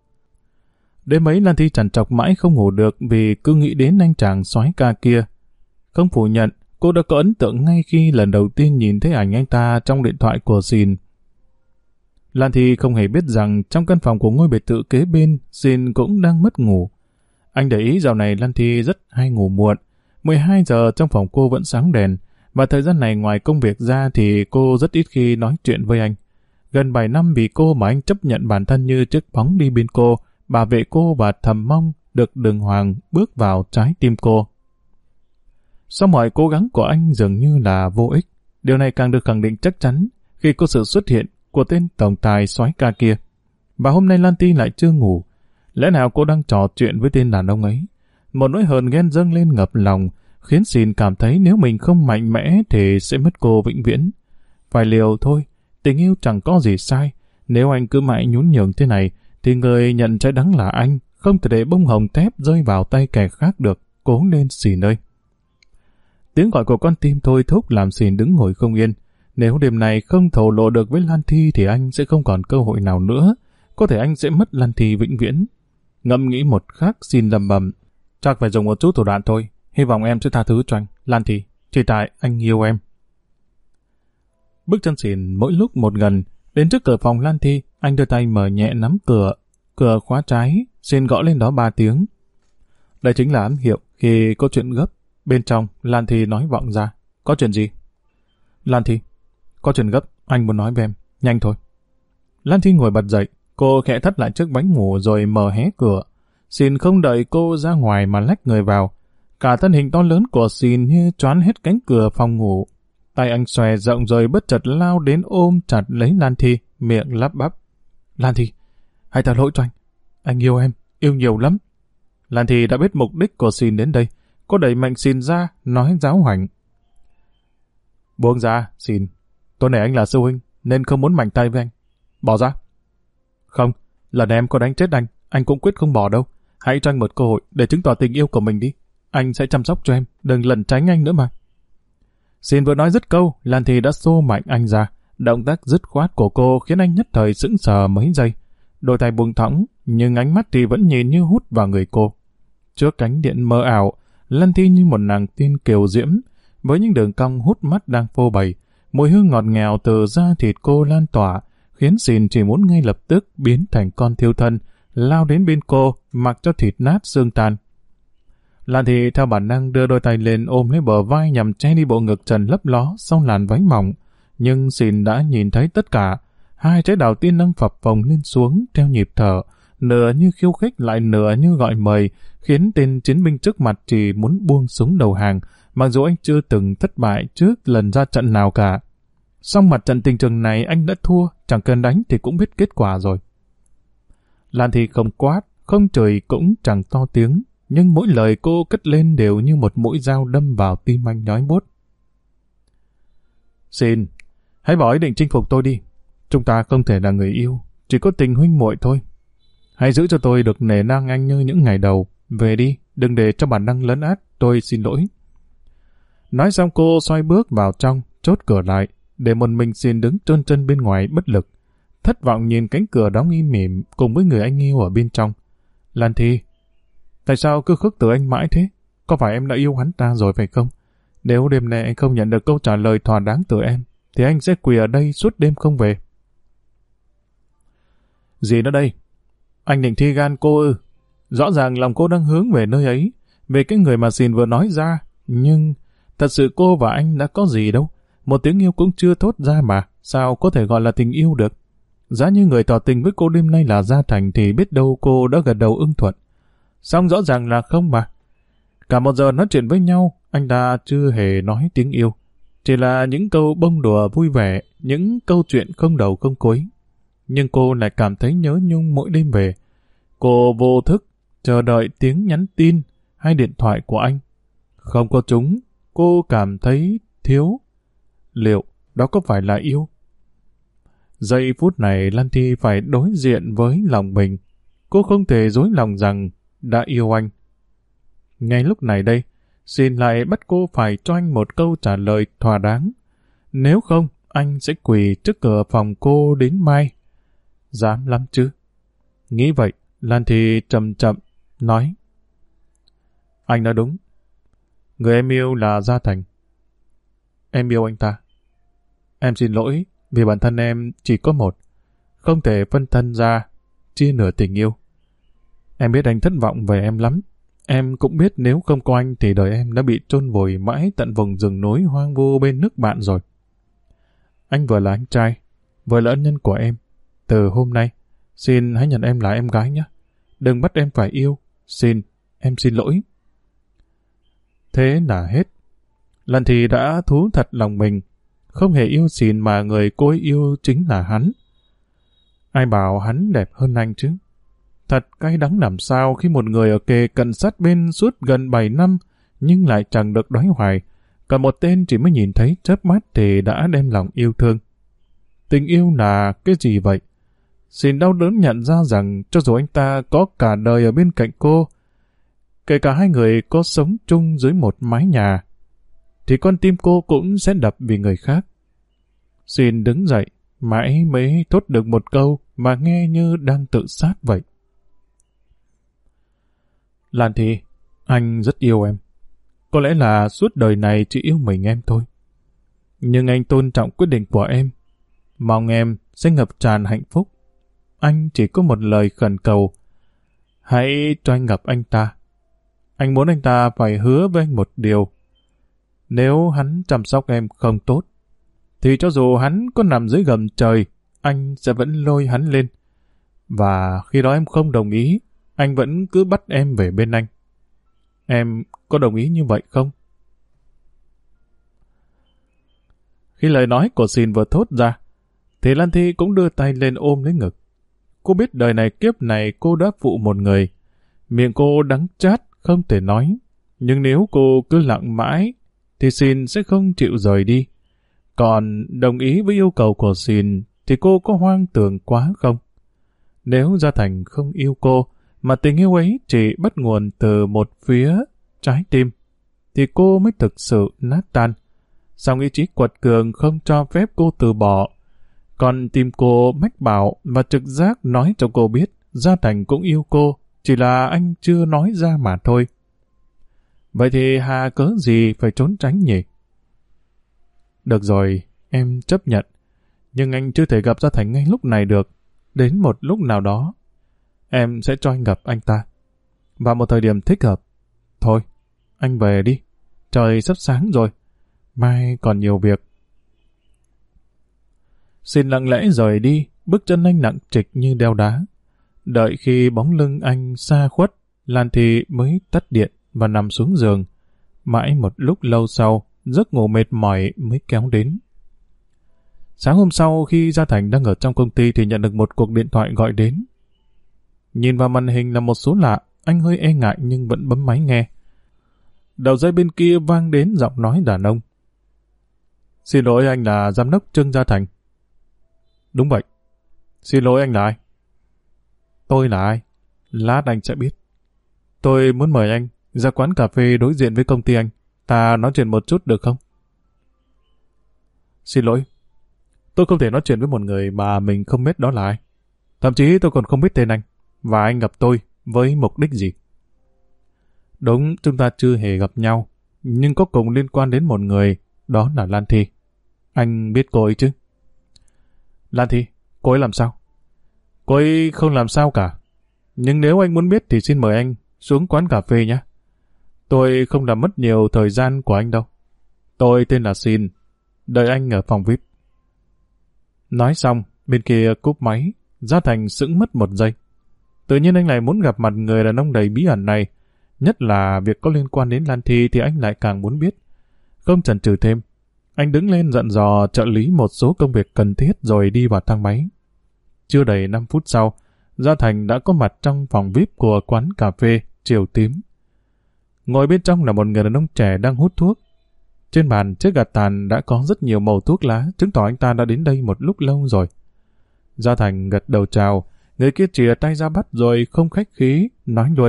Đêm ấy Lan Thi trằn trọc mãi không ngủ được vì cứ nghĩ đến anh chàng soái ca kia. Không phủ nhận, cô đã có ấn tượng ngay khi lần đầu tiên nhìn thấy ảnh anh ta trong điện thoại của Xin. Lan Thi không hề biết rằng trong căn phòng của ngôi biệt thự kế bên, Xin cũng đang mất ngủ. Anh để ý dạo này Lan Thi rất hay ngủ muộn. 12 giờ trong phòng cô vẫn sáng đèn, và thời gian này ngoài công việc ra thì cô rất ít khi nói chuyện với anh. Gần 7 năm vì cô mà anh chấp nhận bản thân như chiếc bóng đi bên cô, bảo vệ cô và thầm mong được Đường Hoàng bước vào trái tim cô. Sau mọi cố gắng của anh dường như là vô ích. Điều này càng được khẳng định chắc chắn khi có sự xuất hiện của tên tổng tài soái ca kia. Và hôm nay Lan Thi lại chưa ngủ. Lẽ nào cô đang trò chuyện với tên đàn ông ấy? Một nỗi hờn ghen dâng lên ngập lòng, khiến Xin cảm thấy nếu mình không mạnh mẽ thì sẽ mất cô vĩnh viễn. Phải liều thôi, tình yêu chẳng có gì sai. Nếu anh cứ mãi nhún nhường thế này, thì người nhận trái đắng là anh, không thể để bông hồng thép rơi vào tay kẻ khác được. Cố lên Xin ơi. Tiếng gọi của con tim thôi thúc làm Xin đứng ngồi không yên. Nếu đêm này không thổ lộ được với Lan Thi thì anh sẽ không còn cơ hội nào nữa. Có thể anh sẽ mất Lan Thi vĩnh viễn. Ngẫm nghĩ một khắc, Xin lầm bầm. Chắc phải dùng một chút thủ đoạn thôi. Hy vọng em sẽ tha thứ cho anh, Lan Thi. Chỉ tại anh yêu em. Bước chân Xin mỗi lúc một gần. Đến trước cửa phòng Lan Thi, anh đưa tay mở nhẹ nắm cửa. Cửa khóa trái, Xin gõ lên đó 3 tiếng. Đây chính là ám hiệu khi có chuyện gấp. Bên trong, Lan Thi nói vọng ra. Có chuyện gì? Lan Thi, có chuyện gấp, anh muốn nói với em. Nhanh thôi. Lan Thi ngồi bật dậy. Cô khẽ thắt lại chiếc bánh ngủ rồi mở hé cửa. Xin không đợi cô ra ngoài mà lách người vào. Cả thân hình to lớn của Xin như choán hết cánh cửa phòng ngủ. Tay anh xòe rộng rồi bất chợt lao đến ôm chặt lấy Lan Thi, miệng lắp bắp. Lan Thi, hãy tha lỗi cho anh. Anh yêu em, yêu nhiều lắm. Lan Thi đã biết mục đích của Xin đến đây. Cô đẩy mạnh Xin ra, nói giáo hoành. Buông ra, Xin. Tôi nể anh là sư huynh, nên không muốn mạnh tay với anh. Bỏ ra. Không, lần em có đánh chết anh cũng quyết không bỏ đâu. Hãy cho anh một cơ hội để chứng tỏ tình yêu của mình đi. Anh sẽ chăm sóc cho em, đừng lẩn tránh anh nữa mà. Xin vừa nói dứt câu, Lan Thi đã xô mạnh anh ra. Động tác dứt khoát của cô khiến anh nhất thời sững sờ mấy giây. Đôi tay buông thõng, nhưng ánh mắt thì vẫn nhìn như hút vào người cô. Trước cánh điện mơ ảo, Lan Thi như một nàng tiên kiều diễm, với những đường cong hút mắt đang phô bày. Mùi hương ngọt ngào từ da thịt cô lan tỏa, khiến Xin chỉ muốn ngay lập tức biến thành con thiêu thân, lao đến bên cô, mặc cho thịt nát xương tan. Lan Thi theo bản năng đưa đôi tay lên ôm lấy bờ vai nhằm che đi bộ ngực trần lấp ló sau làn váy mỏng. Nhưng Xin đã nhìn thấy tất cả. Hai trái đào tiên đang phập phồng lên xuống theo nhịp thở, nửa như khiêu khích lại nửa như gọi mời, khiến tên chiến binh trước mặt chỉ muốn buông súng đầu hàng, mặc dù anh chưa từng thất bại trước lần ra trận nào cả. Song mặt trận tình trường này anh đã thua, chẳng cần đánh thì cũng biết kết quả rồi. Lan Thi không quát, không chửi cũng chẳng to tiếng, nhưng mỗi lời cô cất lên đều như một mũi dao đâm vào tim anh nhói buốt. Xin, hãy bỏ ý định chinh phục tôi đi. Chúng ta không thể là người yêu, chỉ có tình huynh muội thôi. Hãy giữ cho tôi được nể nang anh như những ngày đầu. Về đi, đừng để cho bản năng lấn át, tôi xin lỗi. Nói xong cô xoay bước vào trong, chốt cửa lại, để một mình Xin đứng trơn chân bên ngoài bất lực. Thất vọng nhìn cánh cửa đóng im mỉm cùng với người anh yêu ở bên trong. Lan Thi, tại sao cứ khước từ anh mãi thế? Có phải em đã yêu hắn ta rồi phải không? Nếu đêm nay anh không nhận được câu trả lời thỏa đáng từ em, thì anh sẽ quỳ ở đây suốt đêm không về. Gì nữa đây? Anh định thi gan cô ư? Rõ ràng lòng cô đang hướng về nơi ấy, về cái người mà Xin vừa nói ra. Nhưng thật sự cô và anh đã có gì đâu. Một tiếng yêu cũng chưa thốt ra mà, sao có thể gọi là tình yêu được? Giá như người tỏ tình với cô đêm nay là Gia Thành thì biết đâu cô đã gật đầu ưng thuận. Song rõ ràng là không mà. Cả một giờ nói chuyện với nhau, anh ta chưa hề nói tiếng yêu. Chỉ là những câu bông đùa vui vẻ, những câu chuyện không đầu không cuối. Nhưng cô lại cảm thấy nhớ nhung mỗi đêm về. Cô vô thức, chờ đợi tiếng nhắn tin hay điện thoại của anh. Không có chúng, cô cảm thấy thiếu. Liệu đó có phải là yêu? Giây phút này Lan Thi phải đối diện với lòng mình. Cô không thể dối lòng rằng đã yêu anh. Ngay lúc này đây, Xin lại bắt cô phải cho anh một câu trả lời thỏa đáng. Nếu không, anh sẽ quỳ trước cửa phòng cô đến mai. Dám lắm chứ? Nghĩ vậy, Lan Thi chậm chậm nói. Anh nói đúng. Người em yêu là Gia Thành. Em yêu anh ta. Em xin lỗi vì bản thân em chỉ có một, không thể phân thân ra, chia nửa tình yêu. Em biết anh thất vọng về em lắm. Em cũng biết nếu không có anh thì đời em đã bị chôn vùi mãi tận vùng rừng núi hoang vu bên nước bạn rồi. Anh vừa là anh trai, vừa là ân nhân của em. Từ hôm nay, xin hãy nhận em là em gái nhé. Đừng bắt em phải yêu. Xin, em xin lỗi. Thế là hết. Lan Thi đã thú thật lòng mình. Không hề yêu Xin mà người cô ấy yêu chính là hắn. Ai bảo hắn đẹp hơn anh chứ? Thật cay đắng làm sao khi một người ở kề cận sát bên suốt gần 7 năm nhưng lại chẳng được đói hoài. Còn một tên chỉ mới nhìn thấy chớp mắt thì đã đem lòng yêu thương. Tình yêu là cái gì vậy? Xin đau đớn nhận ra rằng cho dù anh ta có cả đời ở bên cạnh cô, kể cả hai người có sống chung dưới một mái nhà, thì con tim cô cũng sẽ đập vì người khác. Xin đứng dậy, mãi mới thốt được một câu mà nghe như đang tự sát vậy. Lan Thi, anh rất yêu em. Có lẽ là suốt đời này chỉ yêu mình em thôi. Nhưng anh tôn trọng quyết định của em. Mong em sẽ ngập tràn hạnh phúc. Anh chỉ có một lời khẩn cầu. Hãy cho anh gặp anh ta. Anh muốn anh ta phải hứa với anh một điều. Nếu hắn chăm sóc em không tốt, thì cho dù hắn có nằm dưới gầm trời, anh sẽ vẫn lôi hắn lên. Và khi đó em không đồng ý, anh vẫn cứ bắt em về bên anh. Em có đồng ý như vậy không? Khi lời nói của Xin vừa thốt ra, thì Lan Thi cũng đưa tay lên ôm lấy ngực. Cô biết đời này kiếp này cô đã phụ một người. Miệng cô đắng chát, không thể nói. Nhưng nếu cô cứ lặng mãi, thì Xin sẽ không chịu rời đi. Còn đồng ý với yêu cầu của Xin, thì cô có hoang tưởng quá không? Nếu Gia Thành không yêu cô, mà tình yêu ấy chỉ bắt nguồn từ một phía trái tim, thì cô mới thực sự nát tan. Song ý chí quật cường không cho phép cô từ bỏ. Còn tim cô mách bảo và trực giác nói cho cô biết Gia Thành cũng yêu cô, chỉ là anh chưa nói ra mà thôi. Vậy thì hà cớ gì phải trốn tránh nhỉ? Được rồi, em chấp nhận. Nhưng anh chưa thể gặp Gia Thành ngay lúc này được. Đến một lúc nào đó, em sẽ cho anh gặp anh ta. Vào một thời điểm thích hợp. Thôi, anh về đi. Trời sắp sáng rồi. Mai còn nhiều việc. Xin lặng lẽ rời đi, bước chân anh nặng trịch như đeo đá. Đợi khi bóng lưng anh xa khuất, Lan Thi mới tắt điện và nằm xuống giường. Mãi một lúc lâu sau, giấc ngủ mệt mỏi mới kéo đến. Sáng hôm sau, khi Gia Thành đang ở trong công ty thì nhận được một cuộc điện thoại gọi đến. Nhìn vào màn hình là một số lạ, anh hơi e ngại nhưng vẫn bấm máy nghe. Đầu dây bên kia vang đến giọng nói đàn ông. Xin lỗi, anh là giám đốc Trương Gia Thành. Đúng vậy. Xin lỗi, anh là ai? Tôi là ai? Lát anh sẽ biết. Tôi muốn mời anh ra quán cà phê đối diện với công ty anh. Ta nói chuyện một chút được không? Xin lỗi. Tôi không thể nói chuyện với một người mà mình không biết đó là ai. Thậm chí tôi còn không biết tên anh. Và anh gặp tôi với mục đích gì? Đúng, chúng ta chưa hề gặp nhau. Nhưng có cùng liên quan đến một người. Đó là Lan Thi. Anh biết cô ấy chứ? Lan Thi, cô ấy làm sao? Cô ấy không làm sao cả. Nhưng nếu anh muốn biết thì xin mời anh xuống quán cà phê nhé. Tôi không làm mất nhiều thời gian của anh đâu. Tôi tên là Xin. Đợi anh ở phòng VIP. Nói xong, bên kia cúp máy, Gia Thành sững mất một giây. Tự nhiên anh lại muốn gặp mặt người đàn ông đầy bí ẩn này. Nhất là việc có liên quan đến Lan Thi thì anh lại càng muốn biết. Không chần chừ thêm, anh đứng lên dặn dò trợ lý một số công việc cần thiết rồi đi vào thang máy. Chưa đầy 5 phút sau, Gia Thành đã có mặt trong phòng VIP của quán cà phê Chiều Tím. Ngồi bên trong là một người đàn ông trẻ đang hút thuốc. Trên bàn chiếc gạt tàn đã có rất nhiều màu thuốc lá, chứng tỏ anh ta đã đến đây một lúc lâu rồi. Gia Thành gật đầu chào, người kia chìa tay ra bắt rồi không khách khí, nói luôn.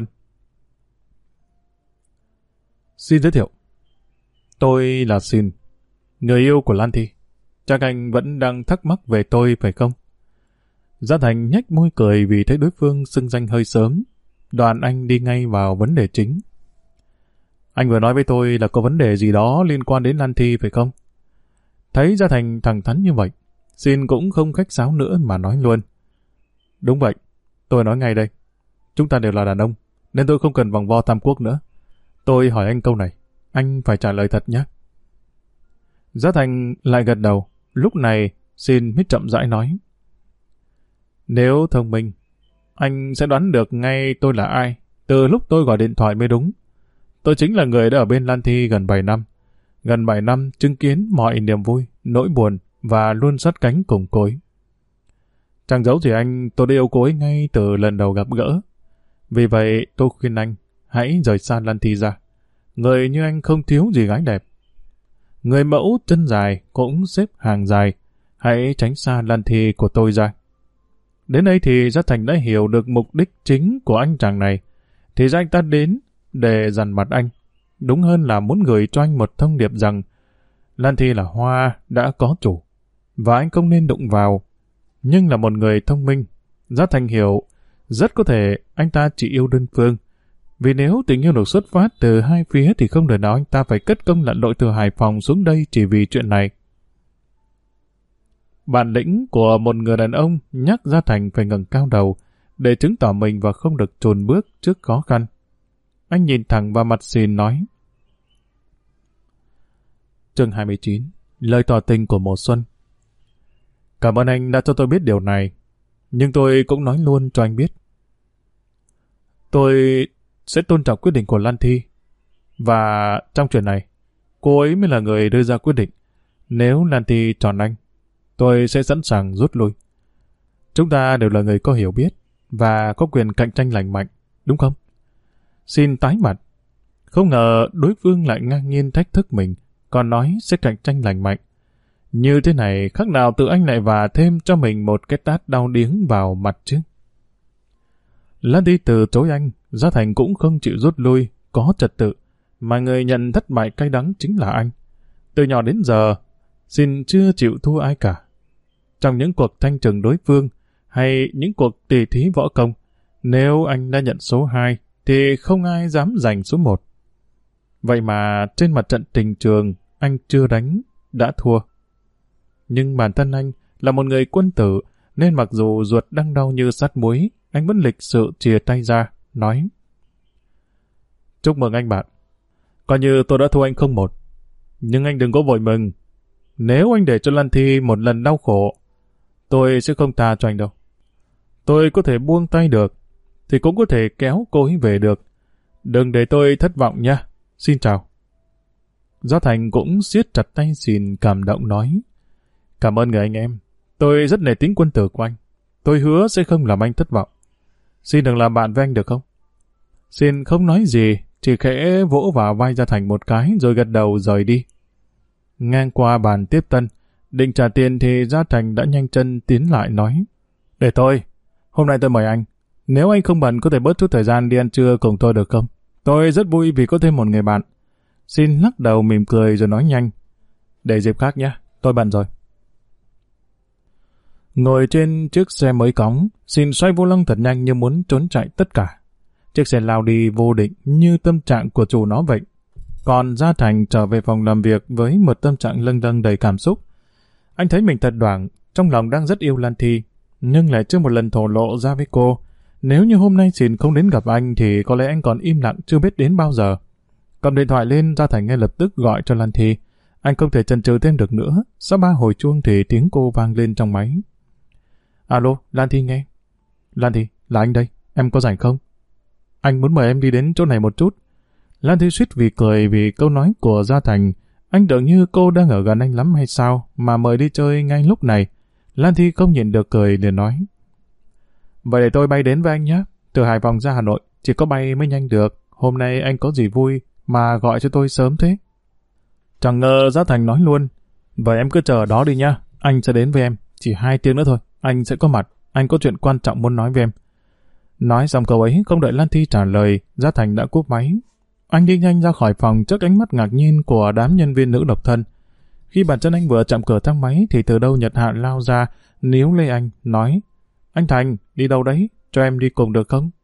Xin giới thiệu. Tôi là Xin, người yêu của Lan Thi. Chắc anh vẫn đang thắc mắc về tôi phải không? Gia Thành nhếch môi cười vì thấy đối phương xưng danh hơi sớm. Đoạn anh đi ngay vào vấn đề chính. Anh vừa nói với tôi là có vấn đề gì đó liên quan đến Lan Thi phải không? Thấy Gia Thành thẳng thắn như vậy, Xin cũng không khách sáo nữa mà nói luôn. Đúng vậy, tôi nói ngay đây. Chúng ta đều là đàn ông, nên tôi không cần vòng vo tam quốc nữa. Tôi hỏi anh câu này, anh phải trả lời thật nhé. Gia Thành lại gật đầu, lúc này Xin mới chậm rãi nói. Nếu thông minh, anh sẽ đoán được ngay tôi là ai, từ lúc tôi gọi điện thoại mới đúng. Tôi chính là người đã ở bên Lan Thi gần 7 năm. Gần 7 năm chứng kiến mọi niềm vui, nỗi buồn và luôn sát cánh cùng cô ấy. Chẳng giấu gì anh, tôi đã yêu cô ấy ngay từ lần đầu gặp gỡ. Vì vậy, tôi khuyên anh, hãy rời xa Lan Thi ra. Người như anh không thiếu gì gái đẹp. Người mẫu chân dài cũng xếp hàng dài. Hãy tránh xa Lan Thi của tôi ra. Đến đây thì Gia Thành đã hiểu được mục đích chính của anh chàng này. Thì ra anh ta đến để dằn mặt anh. Đúng hơn là muốn gửi cho anh một thông điệp rằng Lan Thi là hoa đã có chủ và anh không nên đụng vào. Nhưng là một người thông minh, Gia Thành hiểu rất có thể anh ta chỉ yêu đơn phương. Vì nếu tình yêu được xuất phát từ hai phía thì không đời nào anh ta phải cất công lặn lội từ Hải Phòng xuống đây chỉ vì chuyện này. Bản lĩnh của một người đàn ông nhắc Gia Thành phải ngẩng cao đầu để chứng tỏ mình và không được chùn bước trước khó khăn. Anh nhìn thẳng vào mặt Xin nói. Chương 29. Lời tỏ tình của mùa xuân. Cảm ơn anh đã cho tôi biết điều này, nhưng tôi cũng nói luôn cho anh biết. Tôi sẽ tôn trọng quyết định của Lan Thi, và trong chuyện này, cô ấy mới là người đưa ra quyết định. Nếu Lan Thi chọn anh, tôi sẽ sẵn sàng rút lui. Chúng ta đều là người có hiểu biết và có quyền cạnh tranh lành mạnh, đúng không? Xin tái mặt. Không ngờ đối phương lại ngang nhiên thách thức mình, còn nói sẽ cạnh tranh lành mạnh. Như thế này khác nào tự anh lại và thêm cho mình một cái tát đau điếng vào mặt chứ. Lan Thi từ chối anh, Gia Thành cũng không chịu rút lui, có trật tự, mà người nhận thất bại cay đắng chính là anh. Từ nhỏ đến giờ, Xin chưa chịu thua ai cả. Trong những cuộc thanh trừng đối phương, hay những cuộc tỉ thí võ công, nếu anh đã nhận số 2, thì không ai dám giành số 1. Vậy mà trên mặt trận tình trường, anh chưa đánh, đã thua. Nhưng bản thân anh là một người quân tử, nên mặc dù ruột đang đau như sắt muối, anh vẫn lịch sự chìa tay ra, nói: Chúc mừng anh bạn. Coi như tôi đã thua anh 0-1. Nhưng anh đừng có vội mừng. Nếu anh để cho Lan Thi một lần đau khổ, tôi sẽ không tha cho anh đâu. Tôi có thể buông tay được, thì cũng có thể kéo cô ấy về được. Đừng để tôi thất vọng nha. Xin chào. Gia Thành cũng siết chặt tay Xin, cảm động nói: Cảm ơn người anh em. Tôi rất nể tính quân tử của anh. Tôi hứa sẽ không làm anh thất vọng. Xin đừng làm bạn với anh được không? Xin không nói gì, chỉ khẽ vỗ vào vai Gia Thành một cái rồi gật đầu rời đi. Ngang qua bàn tiếp tân, định trả tiền thì Gia Thành đã nhanh chân tiến lại nói: Để tôi, hôm nay tôi mời anh. Nếu anh không bận có thể bớt chút thời gian đi ăn trưa cùng tôi được không? Tôi rất vui vì có thêm một người bạn. Xin lắc đầu mỉm cười rồi nói nhanh: Để dịp khác nhé, tôi bận rồi. Ngồi trên chiếc xe mới cóng, Xin xoay vô lăng thật nhanh như muốn trốn chạy tất cả. Chiếc xe lao đi vô định như tâm trạng của chủ nó vậy. Còn Gia Thành trở về phòng làm việc với một tâm trạng lâng lâng đầy cảm xúc. Anh thấy mình thật đoảng, trong lòng đang rất yêu Lan Thi, nhưng lại chưa một lần thổ lộ ra với cô. Nếu như hôm nay Xin không đến gặp anh thì có lẽ anh còn im lặng chưa biết đến bao giờ. Cầm điện thoại lên, Gia Thành ngay lập tức gọi cho Lan Thi. Anh không thể chần chừ thêm được nữa. Sau 3 hồi chuông thì tiếng cô vang lên trong máy. Alo, Lan Thi nghe. Lan Thi, là anh đây, em có rảnh không? Anh muốn mời em đi đến chỗ này một chút. Lan Thi suýt vì cười vì câu nói của Gia Thành. Anh tưởng như cô đang ở gần anh lắm hay sao mà mời đi chơi ngay lúc này. Lan Thi không nhịn được cười liền nói: Vậy để tôi bay đến với anh nhé. Từ Hải Phòng ra Hà Nội chỉ có bay mới nhanh được. Hôm nay anh có gì vui mà gọi cho tôi sớm thế? Chẳng ngờ Gia Thành nói luôn: Vậy em cứ chờ ở đó đi nhá, anh sẽ đến với em. Chỉ 2 tiếng nữa thôi, anh sẽ có mặt. Anh có chuyện quan trọng muốn nói với em. Nói xong câu ấy, không đợi Lan Thi trả lời, Gia Thành đã cúp máy. Anh đi nhanh ra khỏi phòng trước ánh mắt ngạc nhiên của đám nhân viên nữ độc thân. Khi bàn chân anh vừa chạm cửa thang máy thì từ đâu Nhật Hạ lao ra, níu lấy anh, nói: Anh Thành, đi đâu đấy? Cho em đi cùng được không?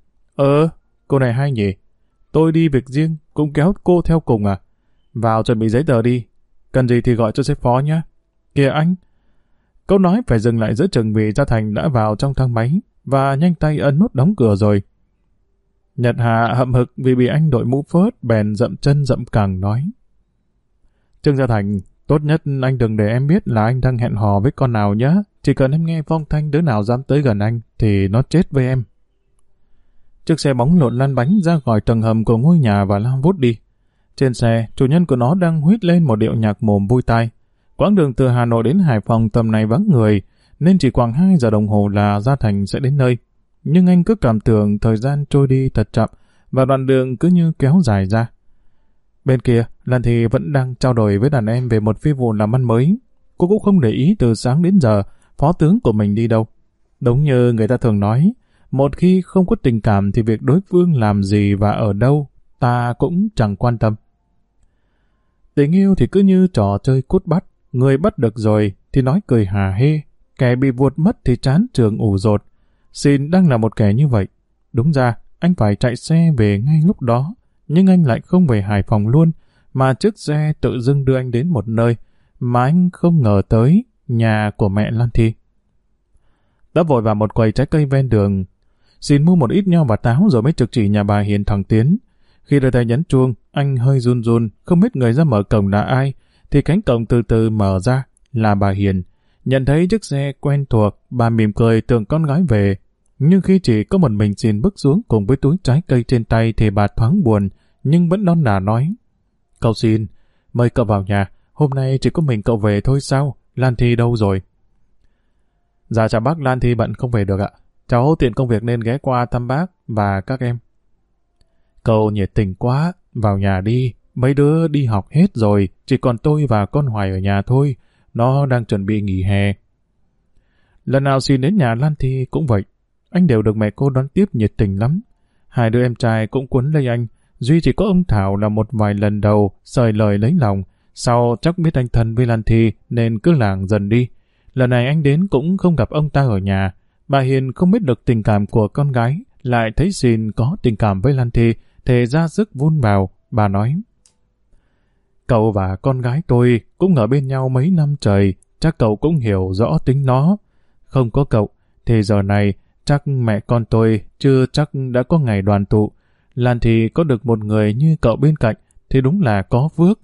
Cô này hay nhỉ? Tôi đi việc riêng, cũng kéo cô theo cùng à? Vào chuẩn bị giấy tờ đi. Cần gì thì gọi cho sếp phó nhé. Kìa anh! Câu nói phải dừng lại giữa chừng vì Gia Thành đã vào trong thang máy và nhanh tay ấn nút đóng cửa rồi. Nhật Hà hậm hực vì bị anh đội mũ phớt bèn dậm chân dậm cẳng nói: Trương Gia Thành, tốt nhất anh đừng để em biết là anh đang hẹn hò với con nào nhé. Chỉ cần em nghe phong thanh đứa nào dám tới gần anh thì nó chết với em. Chiếc xe bóng lộn lăn bánh ra khỏi tầng hầm của ngôi nhà và lao vút đi. Trên xe, chủ nhân của nó đang huýt lên một điệu nhạc mồm vui tai. Quãng đường từ Hà Nội đến Hải Phòng tầm này vắng người, nên chỉ khoảng 2 giờ đồng hồ là Gia Thành sẽ đến nơi. Nhưng anh cứ cảm tưởng thời gian trôi đi thật chậm và đoạn đường cứ như kéo dài ra. Bên kia, Lan Thi vẫn đang trao đổi với đàn em về một phi vụ làm ăn mới. Cô cũng không để ý từ sáng đến giờ phó tướng của mình đi đâu. Đúng như người ta thường nói, một khi không có tình cảm thì việc đối phương làm gì và ở đâu ta cũng chẳng quan tâm. Tình yêu thì cứ như trò chơi cút bắt, người bắt được rồi thì nói cười hà hê, kẻ bị vuột mất thì chán trường ủ rột. Xin đang là một kẻ như vậy. Đúng ra, anh phải chạy xe về ngay lúc đó, nhưng anh lại không về Hải Phòng luôn, mà chiếc xe tự dưng đưa anh đến một nơi mà anh không ngờ tới, nhà của mẹ Lan Thi. Đã vội vào một quầy trái cây ven đường, xin mua một ít nho và táo rồi mới trực chỉ nhà bà Hiền thẳng Tiến. Khi đưa tay nhấn chuông, anh hơi run run, không biết người ra mở cổng là ai, thì cánh cổng từ từ mở ra, là bà Hiền. Nhận thấy chiếc xe quen thuộc, bà mỉm cười tưởng con gái về. Nhưng khi chỉ có một mình xin bước xuống cùng với túi trái cây trên tay thì bà thoáng buồn, nhưng vẫn đon đả nói. Cậu xin, mời cậu vào nhà, hôm nay chỉ có mình cậu về thôi sao, Lan Thi đâu rồi? Dạ chào bác, Lan Thi bận không về được ạ. Cháu tiện công việc nên ghé qua thăm bác và các em. Cậu nhiệt tình quá, vào nhà đi, mấy đứa đi học hết rồi, chỉ còn tôi và con Hoài ở nhà thôi, nó đang chuẩn bị nghỉ hè. Lần nào xin đến nhà Lan Thi cũng vậy, anh đều được mẹ cô đón tiếp nhiệt tình lắm. Hai đứa em trai cũng quấn lấy anh, duy chỉ có ông Thảo là một vài lần đầu sời lời lấy lòng, sau chắc biết anh thân với Lan Thi nên cứ lảng dần đi. Lần này anh đến cũng không gặp ông ta ở nhà. Bà Hiền không biết được tình cảm của con gái, lại thấy xin có tình cảm với Lan Thi, thì ra sức vun vào. Bà nói, cậu và con gái tôi cũng ở bên nhau mấy năm trời, chắc cậu cũng hiểu rõ tính nó. Không có cậu, thì giờ này chắc mẹ con tôi chưa chắc đã có ngày đoàn tụ. Lan Thi có được một người như cậu bên cạnh thì đúng là có phước.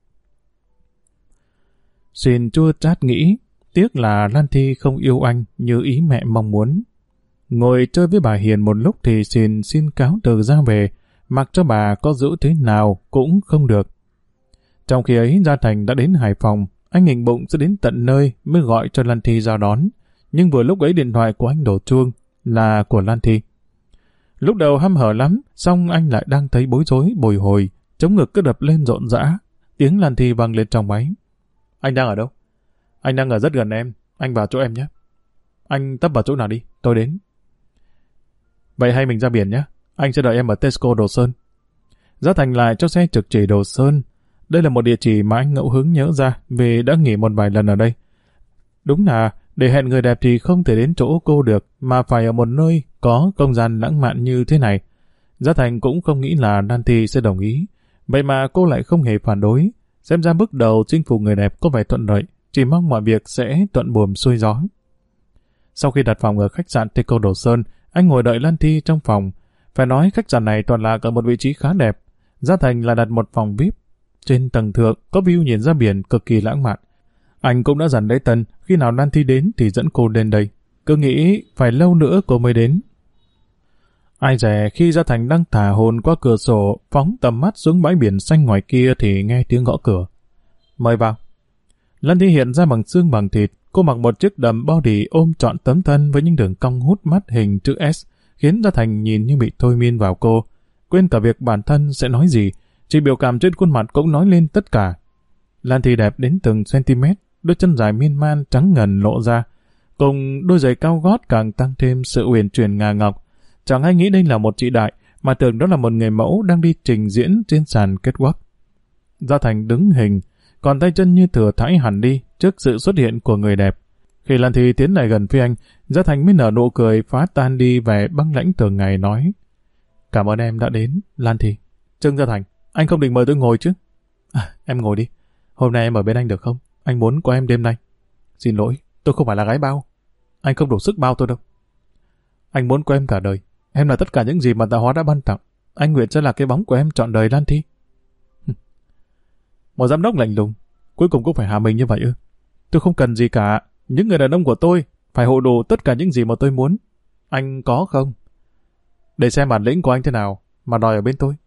Xin chua chát nghĩ, tiếc là Lan Thi không yêu anh như ý mẹ mong muốn. Ngồi chơi với bà Hiền một lúc thì xin cáo từ ra về, mặc cho bà có giữ thế nào cũng không được. Trong khi ấy Gia Thành đã đến Hải Phòng, anh định bụng sẽ đến tận nơi mới gọi cho Lan Thi ra đón. Nhưng vừa lúc ấy điện thoại của anh đổ chuông, là của Lan Thi. Lúc đầu hăm hở lắm, xong anh lại đang thấy bối rối, bồi hồi, chống ngực cứ đập lên rộn rã. Tiếng Lan Thi vang lên trong máy. Anh đang ở đâu? Anh đang ở rất gần em, anh vào chỗ em nhé. Anh tấp vào chỗ nào đi, tôi đến. Vậy hay mình ra biển nhé, anh sẽ đợi em ở Tesco Đồ Sơn. Gia Thành lại cho xe trực chỉ Đồ Sơn. Đây là một địa chỉ mà anh ngẫu hứng nhớ ra vì đã nghỉ một vài lần ở đây. Đúng là để hẹn người đẹp thì không thể đến chỗ cô được, mà phải ở một nơi có không gian lãng mạn như thế này. Gia Thành cũng không nghĩ là Lan Thi sẽ đồng ý. Vậy mà cô lại không hề phản đối. Xem ra bước đầu chinh phục người đẹp có vẻ thuận lợi, chỉ mong mọi việc sẽ thuận buồm xuôi gió. Sau khi đặt phòng ở khách sạn Tesco Đồ Sơn, anh ngồi đợi Lan Thi trong phòng. Phải nói khách sạn này toàn là ở một vị trí khá đẹp. Gia Thành là đặt một phòng VIP. Trên tầng thượng có view nhìn ra biển cực kỳ lãng mạn. Anh cũng đã dặn Lễ Tân khi nào Lan Thi đến thì dẫn cô lên đây. Cứ nghĩ phải lâu nữa cô mới đến. Ai dè khi Gia Thành đang thả hồn qua cửa sổ phóng tầm mắt xuống bãi biển xanh ngoài kia thì nghe tiếng gõ cửa. Mời vào. Lan Thi hiện ra bằng xương bằng thịt. Cô mặc một chiếc đầm body ôm trọn tấm thân với những đường cong hút mắt hình chữ S, khiến Gia Thành nhìn như bị thôi miên vào cô. Quên cả việc bản thân sẽ nói gì, chỉ biểu cảm trên khuôn mặt cũng nói lên tất cả. Lan Thi đẹp đến từng cm, đôi chân dài miên man trắng ngần lộ ra, cùng đôi giày cao gót càng tăng thêm sự uyển chuyển ngà ngọc. Chẳng ai nghĩ đây là một chị đại, mà tưởng đó là một người mẫu đang đi trình diễn trên sàn catwalk. Gia Thành đứng hình, còn tay chân như thừa thãi hẳn đi trước sự xuất hiện của người đẹp. Khi Lan Thi tiến lại gần phía anh, Gia Thành mới nở nụ cười phá tan đi vẻ băng lãnh thường ngày nói: Cảm ơn em đã đến, Lan Thi. Trương Gia Thành, anh không định mời tôi ngồi chứ? Em ngồi đi. Hôm nay em ở bên anh được không? Anh muốn có em đêm nay. Xin lỗi, tôi không phải là gái bao. Anh không đủ sức bao tôi đâu. Anh muốn có em cả đời. Em là tất cả những gì mà tạo hóa đã ban tặng. Anh nguyện sẽ là cái bóng của em trọn đời, Lan Thi. Một giám đốc lạnh lùng, cuối cùng cũng phải hạ mình như vậy ư? Tôi không cần gì cả. Những người đàn ông của tôi phải hộ đồ tất cả những gì mà tôi muốn. Anh có không? Để xem bản lĩnh của anh thế nào mà đòi ở bên tôi.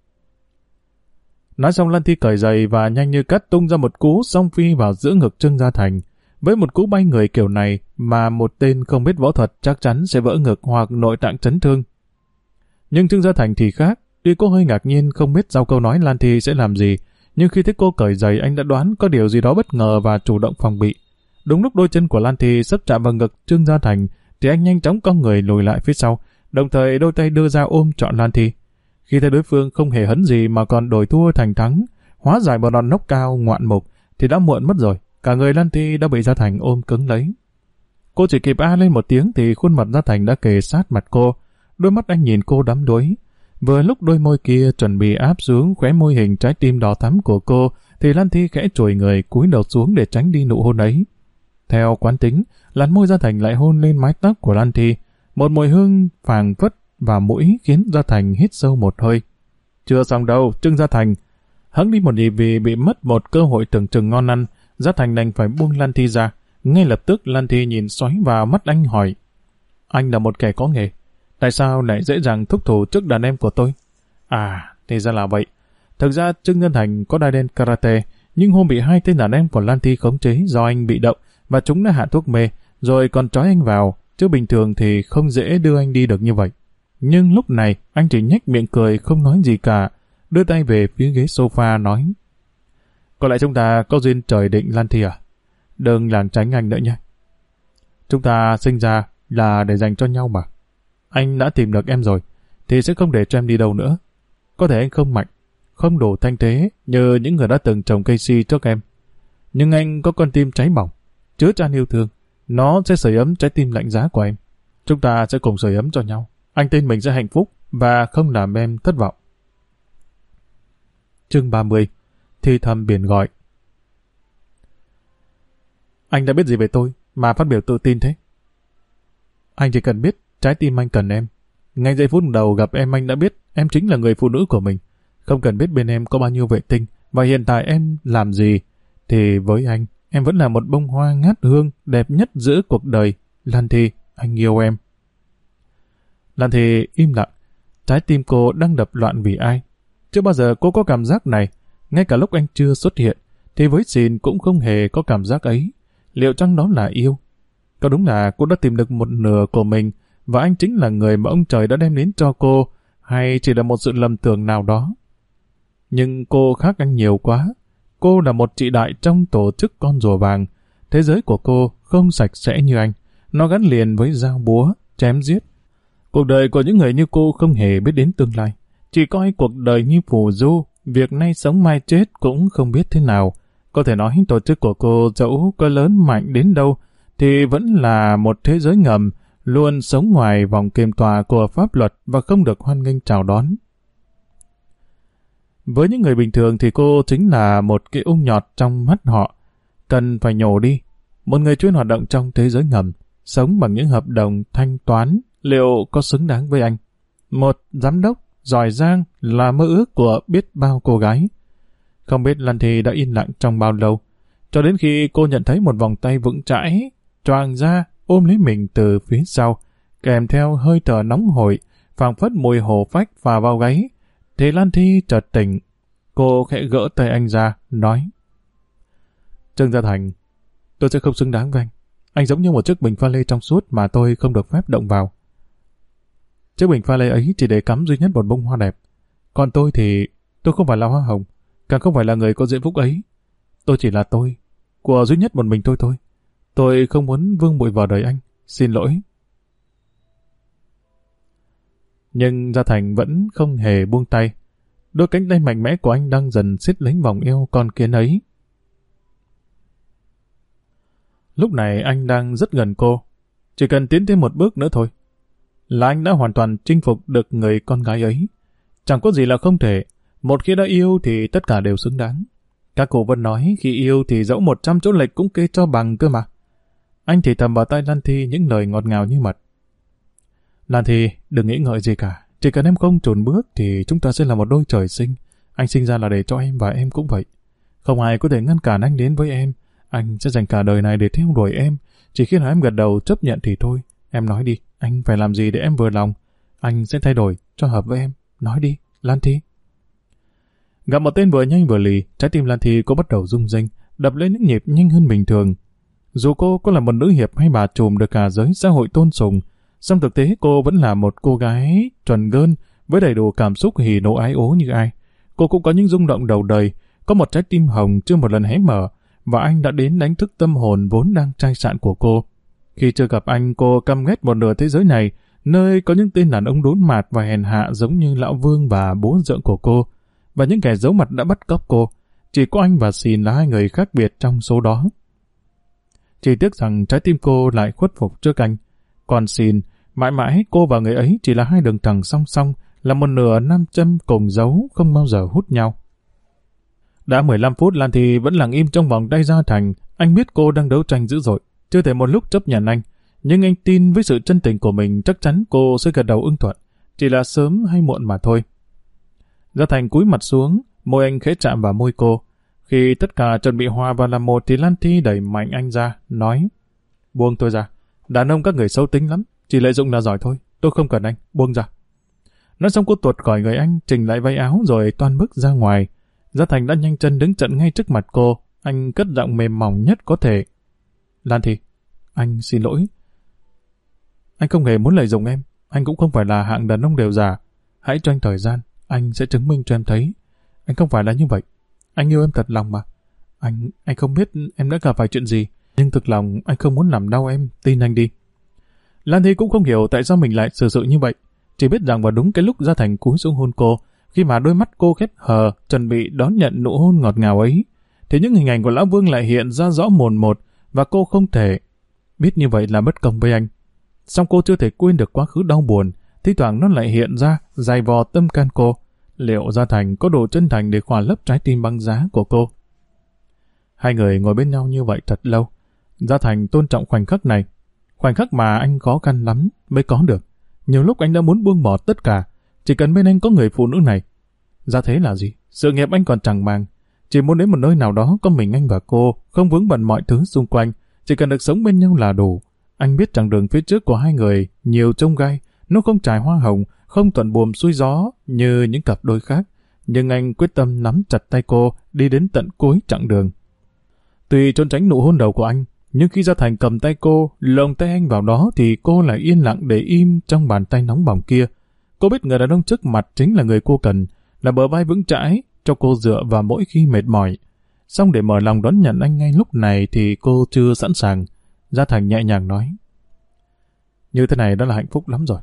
Nói xong Lan Thi cởi giày và nhanh như cắt tung ra một cú song phi vào giữa ngực Trương Gia Thành. Với một cú bay người kiểu này mà một tên không biết võ thuật chắc chắn sẽ vỡ ngực hoặc nội tạng chấn thương. Nhưng Trương Gia Thành thì khác, tuy cô hơi ngạc nhiên không biết sau câu nói Lan Thi sẽ làm gì, nhưng khi thấy cô cởi giày anh đã đoán có điều gì đó bất ngờ và chủ động phòng bị. Đúng lúc đôi chân của Lan Thi sắp chạm vào ngực Trương Gia Thành thì anh nhanh chóng cong người lùi lại phía sau, đồng thời đôi tay đưa ra ôm trọn Lan Thi. Khi thấy đối phương không hề hấn gì mà còn đổi thua thành thắng, hóa giải một đòn nốc cao ngoạn mục thì đã muộn mất rồi, cả người Lan Thi đã bị Gia Thành ôm cứng lấy. Cô chỉ kịp a lên một tiếng thì khuôn mặt Gia Thành đã kề sát mặt cô, đôi mắt anh nhìn cô đắm đuối. Vừa lúc đôi môi kia chuẩn bị áp xuống khóe môi hình trái tim đỏ thắm của cô thì Lan Thi khẽ chồi người cúi đầu xuống để tránh đi nụ hôn ấy. Theo quán tính, làn môi Gia Thành lại hôn lên mái tóc của Lan Thi, một mùi hương phảng phất vào mũi khiến Gia Thành hít sâu một hơi. Chưa xong đâu, Trương Gia Thành. Hẫng đi một nhịp vì bị mất một cơ hội tưởng chừng ngon ăn, Gia Thành đành phải buông Lan Thi ra. Ngay lập tức Lan Thi nhìn xoáy vào mắt anh hỏi: anh là một kẻ có nghề, tại sao lại dễ dàng thúc thủ trước đàn em của tôi? À, thì ra là vậy. Thực ra Trương Gia Thành có đai đen karate, nhưng hôm bị hai tên đàn em của Lan Thi khống chế do anh bị động và chúng đã hạ thuốc mê, rồi còn trói anh vào, chứ bình thường thì không dễ đưa anh đi được như vậy. Nhưng lúc này anh chỉ nhếch miệng cười không nói gì cả, đưa tay về phía ghế sofa nói: có lẽ chúng ta có duyên trời định Lan Thi à? Đừng lảng tránh anh nữa nhé. Chúng ta sinh ra là để dành cho nhau mà. Anh đã tìm được em rồi, thì sẽ không để cho em đi đâu nữa. Có thể anh không mạnh, không đủ thanh thế như những người đã từng trồng cây si trước em. Nhưng anh có con tim cháy bỏng, chứa chan yêu thương. Nó sẽ sưởi ấm trái tim lạnh giá của em. Chúng ta sẽ cùng sưởi ấm cho nhau. Anh tin mình sẽ hạnh phúc và không làm em thất vọng. Chương 30. Thì thầm biển gọi. Anh đã biết gì về tôi mà phát biểu tự tin thế? Anh chỉ cần biết trái tim anh cần em. Ngay giây phút đầu gặp em anh đã biết em chính là người phụ nữ của mình. Không cần biết bên em có bao nhiêu vệ tinh và hiện tại em làm gì, thì với anh, em vẫn là một bông hoa ngát hương đẹp nhất giữa cuộc đời. Lan Thi, anh yêu em. Lan Thi im lặng. Trái tim cô đang đập loạn vì ai? Chưa bao giờ cô có cảm giác này. Ngay cả lúc anh chưa xuất hiện, thì với Xin cũng không hề có cảm giác ấy. Liệu chăng đó là yêu? Có đúng là cô đã tìm được một nửa của mình và anh chính là người mà ông trời đã đem đến cho cô, hay chỉ là một sự lầm tưởng nào đó? Nhưng cô khác anh nhiều quá. Cô là một chị đại trong tổ chức con rùa vàng. Thế giới của cô không sạch sẽ như anh. Nó gắn liền với dao búa, chém giết. Cuộc đời của những người như cô không hề biết đến tương lai. Chỉ coi cuộc đời như phù du, việc nay sống mai chết cũng không biết thế nào. Có thể nói tổ chức của cô dẫu có lớn mạnh đến đâu, thì vẫn là một thế giới ngầm, luôn sống ngoài vòng kiềm tòa của pháp luật và không được hoan nghênh chào đón. Với những người bình thường thì cô chính là một cái ung nhọt trong mắt họ, cần phải nhổ đi. Một người chuyên hoạt động trong thế giới ngầm, sống bằng những hợp đồng thanh toán, liệu có xứng đáng với anh? Một giám đốc giỏi giang là mơ ước của biết bao cô gái. Không biết Lan Thi đã yên lặng trong bao lâu, cho đến khi cô nhận thấy một vòng tay vững chãi choàng ra ôm lấy mình từ phía sau, kèm theo hơi thở nóng hổi, phảng phất mùi hổ phách phả vào gáy, thì Lan Thi chợt tỉnh. Cô khẽ gỡ tay anh ra, nói: Trương Gia Thành, tôi sẽ không xứng đáng với anh. Anh giống như một chiếc bình pha lê trong suốt mà tôi không được phép động vào. Chiếc bình pha lê ấy chỉ để cắm duy nhất một bông hoa đẹp. Còn tôi thì tôi không phải là hoa hồng, càng không phải là người có diễm phúc ấy. Tôi chỉ là tôi, của duy nhất một mình tôi thôi. Tôi không muốn vương bụi vào đời anh. Xin lỗi. Nhưng Gia Thành vẫn không hề buông tay. Đôi cánh tay mạnh mẽ của anh đang dần siết lấy vòng eo con kiến ấy. Lúc này anh đang rất gần cô. Chỉ cần tiến thêm một bước nữa thôi là anh đã hoàn toàn chinh phục được người con gái ấy. Chẳng có gì là không thể. Một khi đã yêu thì tất cả đều xứng đáng. Các cụ vẫn nói khi yêu thì dẫu 100 chỗ lệch cũng kê cho bằng cơ mà. Anh thì thầm vào tai Lan Thi những lời ngọt ngào như mật. Lan Thi, đừng nghĩ ngợi gì cả. Chỉ cần em không chùn bước thì chúng ta sẽ là một đôi trời sinh. Anh sinh ra là để cho em và em cũng vậy. Không ai có thể ngăn cản anh đến với em. Anh sẽ dành cả đời này để theo đuổi em. Chỉ khi nào em gật đầu chấp nhận thì thôi. Em nói đi, anh phải làm gì để em vừa lòng? Anh sẽ thay đổi cho hợp với em. Nói đi, Lan Thi. Gặp một tên vừa nhanh vừa lì, trái tim Lan Thi có bắt đầu rung rinh, đập lên những nhịp nhanh hơn bình thường. Dù cô có là một nữ hiệp hay bà trùm được cả giới xã hội tôn sùng, song thực tế cô vẫn là một cô gái trần gơn với đầy đủ cảm xúc hỉ nộ ái ố như ai. Cô cũng có những rung động đầu đời, có một trái tim hồng chưa một lần hé mở, và anh đã đến đánh thức tâm hồn vốn đang chai sạn của cô. Khi chưa gặp anh, cô căm ghét một nửa thế giới này, nơi có những tên đàn ông đốn mạt và hèn hạ giống như Lão Vương và bố dượng của cô, và những kẻ giấu mặt đã bắt cóc cô. Chỉ có anh và Xin là hai người khác biệt trong số đó. Chỉ tiếc rằng trái tim cô lại khuất phục trước anh. Còn Xin, mãi mãi cô và người ấy chỉ là hai đường thẳng song song, là một nửa nam châm cùng dấu không bao giờ hút nhau. Đã 15 phút Lan Thi vẫn lặng im trong vòng tay Gia Thành. Anh biết cô đang đấu tranh dữ dội, chưa thể một lúc chấp nhận anh. Nhưng anh tin với sự chân tình của mình chắc chắn cô sẽ gật đầu ưng thuận. Chỉ là sớm hay muộn mà thôi. Gia Thành cúi mặt xuống, môi anh khẽ chạm vào môi cô. Khi tất cả chuẩn bị hòa vào làm một thì Lan Thi đẩy mạnh anh ra, nói: Buông tôi ra, đàn ông các người xấu tính lắm, chỉ lợi dụng là giỏi thôi, tôi không cần anh, buông ra. Nói xong cô tuột khỏi người anh, chỉnh lại váy áo rồi toan bước ra ngoài. Gia Thành đã nhanh chân đứng chặn ngay trước mặt cô, anh cất giọng mềm mỏng nhất có thể: Lan Thi, anh xin lỗi. Anh không hề muốn lợi dụng em, anh cũng không phải là hạng đàn ông đều giả. Hãy cho anh thời gian, anh sẽ chứng minh cho em thấy. Anh không phải là như vậy. Anh yêu em thật lòng mà. Anh không biết em đã gặp phải chuyện gì, nhưng thực lòng anh không muốn làm đau em, tin anh đi. Lan Thi cũng không hiểu tại sao mình lại xử sự như vậy. Chỉ biết rằng vào đúng cái lúc Gia Thành cúi xuống hôn cô, khi mà đôi mắt cô khép hờ, chuẩn bị đón nhận nụ hôn ngọt ngào ấy, thì những hình ảnh của Lão Vương lại hiện ra rõ mồn một, và cô không thể biết như vậy là bất công với anh. Song cô chưa thể quên được quá khứ đau buồn, thi thoảng nó lại hiện ra, dày vò tâm can cô. Liệu Gia Thành có đủ chân thành để khỏa lấp trái tim băng giá của cô? Hai người ngồi bên nhau như vậy thật lâu. Gia Thành tôn trọng khoảnh khắc này, khoảnh khắc mà anh khó khăn lắm mới có được. Nhiều lúc anh đã muốn buông bỏ tất cả, chỉ cần bên anh có người phụ nữ này. Ra thế là gì? Sự nghiệp anh còn chẳng màng, chỉ muốn đến một nơi nào đó có mình anh và cô, không vướng bận mọi thứ xung quanh, chỉ cần được sống bên nhau là đủ. Anh biết chặng đường phía trước của hai người nhiều chông gai, nó không trải hoa hồng, không thuận buồm xuôi gió như những cặp đôi khác, nhưng anh quyết tâm nắm chặt tay cô đi đến tận cuối chặng đường. Tuy trốn tránh nụ hôn đầu của anh, nhưng khi Gia Thành cầm tay cô, lồng tay anh vào đó thì cô lại yên lặng để im trong bàn tay nóng bỏng kia. Cô biết người đàn ông trước mặt chính là người cô cần, là bờ vai vững chãi cho cô dựa vào mỗi khi mệt mỏi. Song để mở lòng đón nhận anh ngay lúc này thì cô chưa sẵn sàng. Gia Thành nhẹ nhàng nói: Như thế này đã là hạnh phúc lắm rồi.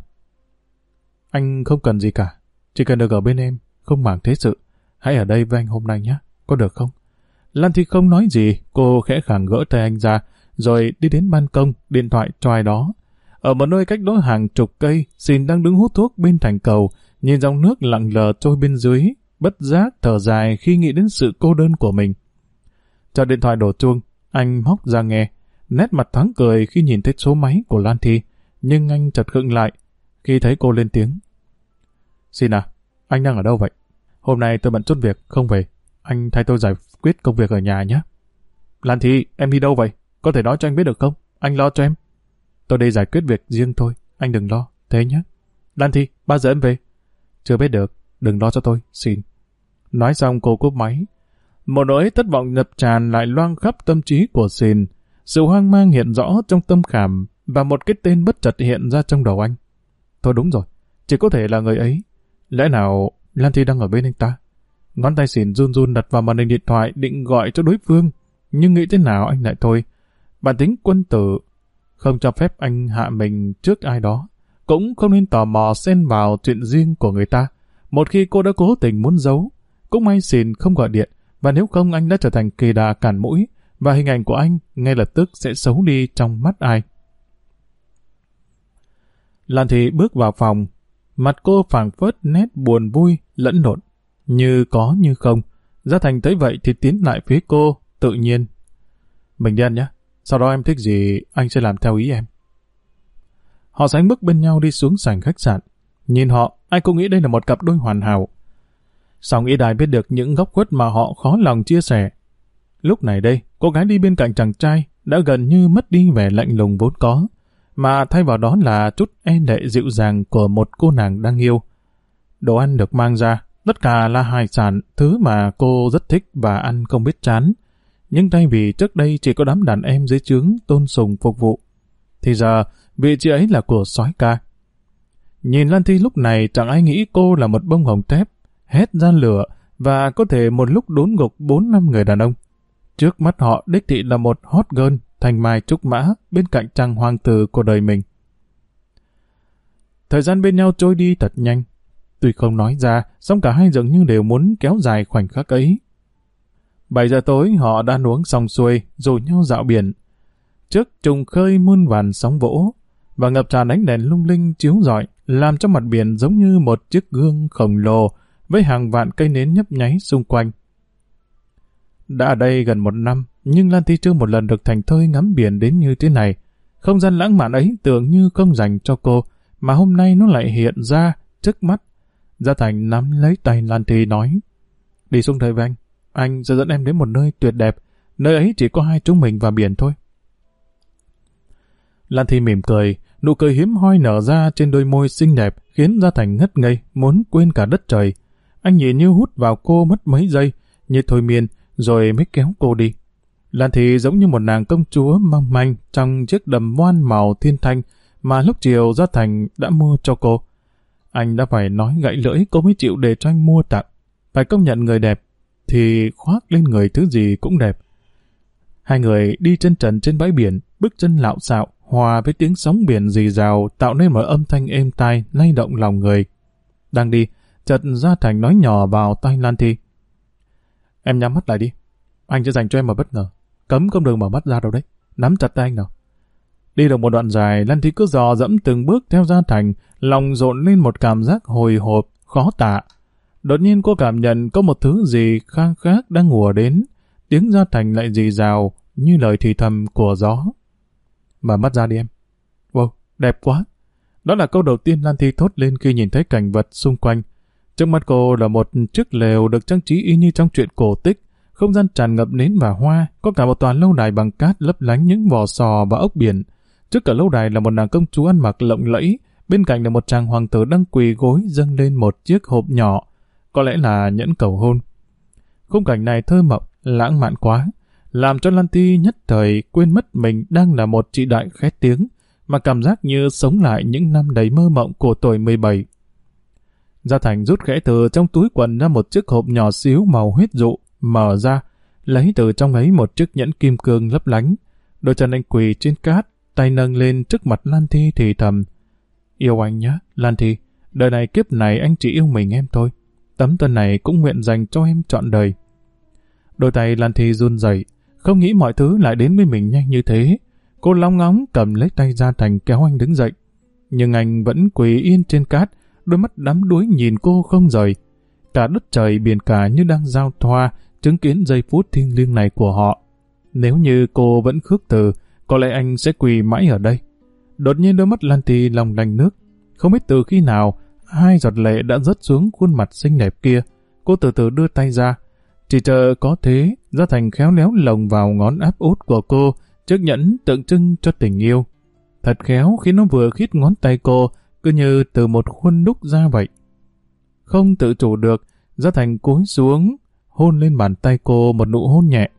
Anh không cần gì cả, chỉ cần được ở bên em, không màng thế sự. Hãy ở đây với anh hôm nay nhé, có được không? Lan Thi không nói gì, cô khẽ khàng gỡ tay anh ra, rồi đi đến ban công, điện thoại cho ai đó. Ở một nơi cách đó hàng chục cây, Xin đang đứng hút thuốc bên thành cầu, nhìn dòng nước lặng lờ trôi bên dưới, bất giác thở dài khi nghĩ đến sự cô đơn của mình. Chờ điện thoại đổ chuông, anh móc ra nghe, nét mặt thoáng cười khi nhìn thấy số máy của Lan Thi, nhưng anh chợt khựng lại khi thấy cô lên tiếng: Xin à, anh đang ở đâu vậy? Hôm nay tôi bận chút việc, không về. Anh thay tôi giải quyết công việc ở nhà nhé. Lan Thi, em đi đâu vậy? Có thể nói cho anh biết được không? Anh lo cho em. Tôi đi giải quyết việc riêng thôi, anh đừng lo, thế nhé. Lan Thi, bao giờ em về? Chưa biết được, đừng lo cho tôi, xin. Nói xong cô cúp máy. Một nỗi thất vọng ngập tràn lại loang khắp tâm trí của Xin. Sự hoang mang hiện rõ trong tâm khảm và một cái tên bất chợt hiện ra trong đầu anh. Thôi đúng rồi, chỉ có thể là người ấy. Lẽ nào Lan Thi đang ở bên anh ta? Ngón tay Xin run run đặt vào màn hình điện thoại định gọi cho đối phương, nhưng nghĩ thế nào anh lại thôi. Bản tính quân tử không cho phép anh hạ mình trước ai đó, cũng không nên tò mò xen vào chuyện riêng của người ta. Một khi cô đã cố tình muốn giấu, cũng may Xin không gọi điện, và nếu không anh đã trở thành kỳ đà cản mũi, và hình ảnh của anh ngay lập tức sẽ xấu đi trong mắt ai. Lan Thi bước vào phòng, mặt cô phảng phất nét buồn vui lẫn lộn, như có như không. Gia Thành thấy vậy thì tiến lại phía cô, tự nhiên: Mình đi ăn nhé, sau đó em thích gì anh sẽ làm theo ý em. Họ sánh bước bên nhau đi xuống sảnh khách sạn. Nhìn họ, ai cũng nghĩ đây là một cặp đôi hoàn hảo. Song ít ai biết được những góc khuất mà họ khó lòng chia sẻ. Lúc này đây, cô gái đi bên cạnh chàng trai đã gần như mất đi vẻ lạnh lùng vốn có, mà thay vào đó là chút e lệ dịu dàng của một cô nàng đang yêu. Đồ ăn được mang ra, tất cả là hải sản, thứ mà cô rất thích và ăn không biết chán. nhưng thay vì trước đây chỉ có đám đàn em dưới trướng tôn sùng phục vụ, thì giờ vị trí ấy là của soái ca. Nhìn Lan Thi lúc này chẳng ai nghĩ cô là một bông hồng thép, hét ra lửa và có thể một lúc đốn gục 4-5 người đàn ông. Trước mắt họ đích thị là một hot girl thành mai trúc mã bên cạnh chàng hoàng tử của đời mình. Thời gian bên nhau trôi đi thật nhanh. Tuy không nói ra, song cả hai dường như đều muốn kéo dài khoảnh khắc ấy. 7 giờ tối họ đã uống xong xuôi, rủ nhau dạo biển. Trước trùng khơi muôn vàn sóng vỗ, và ngập tràn ánh đèn lung linh chiếu rọi, làm cho mặt biển giống như một chiếc gương khổng lồ với hàng vạn cây nến nhấp nháy xung quanh. Đã ở đây gần 1 năm, nhưng Lan Thi chưa một lần được thành thơi ngắm biển đến như thế này. Không gian lãng mạn ấy tưởng như không dành cho cô, mà hôm nay nó lại hiện ra trước mắt. Gia Thành nắm lấy tay Lan Thi nói, đi xuống đây với anh sẽ dẫn em đến một nơi tuyệt đẹp, nơi ấy chỉ có hai chúng mình và biển thôi. Lan Thi mỉm cười, nụ cười hiếm hoi nở ra trên đôi môi xinh đẹp khiến Gia Thành ngất ngây, muốn quên cả đất trời. Anh nhìn như hút vào cô mất mấy giây, như thôi miên, rồi mới kéo cô đi. Lan Thi giống như một nàng công chúa mong manh trong chiếc đầm voan màu thiên thanh mà lúc chiều Gia Thành đã mua cho cô. Anh đã phải nói gãy lưỡi cô mới chịu để cho anh mua tặng. Phải công nhận người đẹp thì khoác lên người thứ gì cũng đẹp. Hai người đi chân trần trên bãi biển, bước chân lạo xạo, hòa với tiếng sóng biển rì rào tạo nên một âm thanh êm tai lay động lòng người. Đang đi, chợt Gia Thành nói nhỏ vào tai Lan Thi, em nhắm mắt lại đi, anh sẽ dành cho em một bất ngờ, cấm không được mở mắt ra đâu đấy, nắm chặt tay anh nào. Đi được một đoạn dài, Lan Thi cứ dò dẫm từng bước theo Gia Thành, lòng dồn lên một cảm giác hồi hộp, khó tả. Đột nhiên cô cảm nhận có một thứ gì khang khác đang ùa đến, tiếng Gia Thành lại rì rào như lời thì thầm của gió. Mở mắt ra đi em. Wow, đẹp quá. Đó là câu đầu tiên Lan Thi thốt lên khi nhìn thấy cảnh vật xung quanh. Trước mắt cô là một chiếc lều được trang trí y như trong truyện cổ tích, không gian tràn ngập nến và hoa, có cả một tòa lâu đài bằng cát lấp lánh những vỏ sò và ốc biển. Trước cả lâu đài là một nàng công chúa ăn mặc lộng lẫy, bên cạnh là một chàng hoàng tử đang quỳ gối dâng lên một chiếc hộp nhỏ, có lẽ là nhẫn cầu hôn. Khung cảnh này thơ mộng, lãng mạn quá, làm cho Lan Thi nhất thời quên mất mình đang là một chị đại khét tiếng, mà cảm giác như sống lại những năm đầy mơ mộng của tuổi 17. Gia Thành rút khẽ từ trong túi quần ra một chiếc hộp nhỏ xíu màu huyết dụ, mở ra, lấy từ trong ấy một chiếc nhẫn kim cương lấp lánh. Đôi chân anh quỳ trên cát, tay nâng lên trước mặt Lan Thi thì thầm, yêu anh nhé, Lan Thi, đời này kiếp này anh chỉ yêu mình em thôi. Tấm thân này cũng nguyện dành cho em trọn đời. Đôi tay Lan Thi run rẩy, không nghĩ mọi thứ lại đến với mình nhanh như thế. Cô long ngóng cầm lấy tay Gia Thành kéo anh đứng dậy. Nhưng anh vẫn quỳ yên trên cát, đôi mắt đắm đuối nhìn cô không rời. Cả đất trời biển cả như đang giao thoa, chứng kiến giây phút thiêng liêng này của họ. Nếu như cô vẫn khước từ, có lẽ anh sẽ quỳ mãi ở đây. Đột nhiên đôi mắt Lan Thi long lanh nước. Không biết từ khi nào, hai giọt lệ đã rớt xuống khuôn mặt xinh đẹp kia. Cô từ từ đưa tay ra. Chỉ chờ có thế, Gia Thành khéo léo lồng vào ngón áp út của cô, chiếc nhẫn tượng trưng cho tình yêu. Thật khéo khi nó vừa khít ngón tay cô, cứ như từ một khuôn đúc ra vậy. Không tự chủ được, Gia Thành cúi xuống, hôn lên bàn tay cô một nụ hôn nhẹ.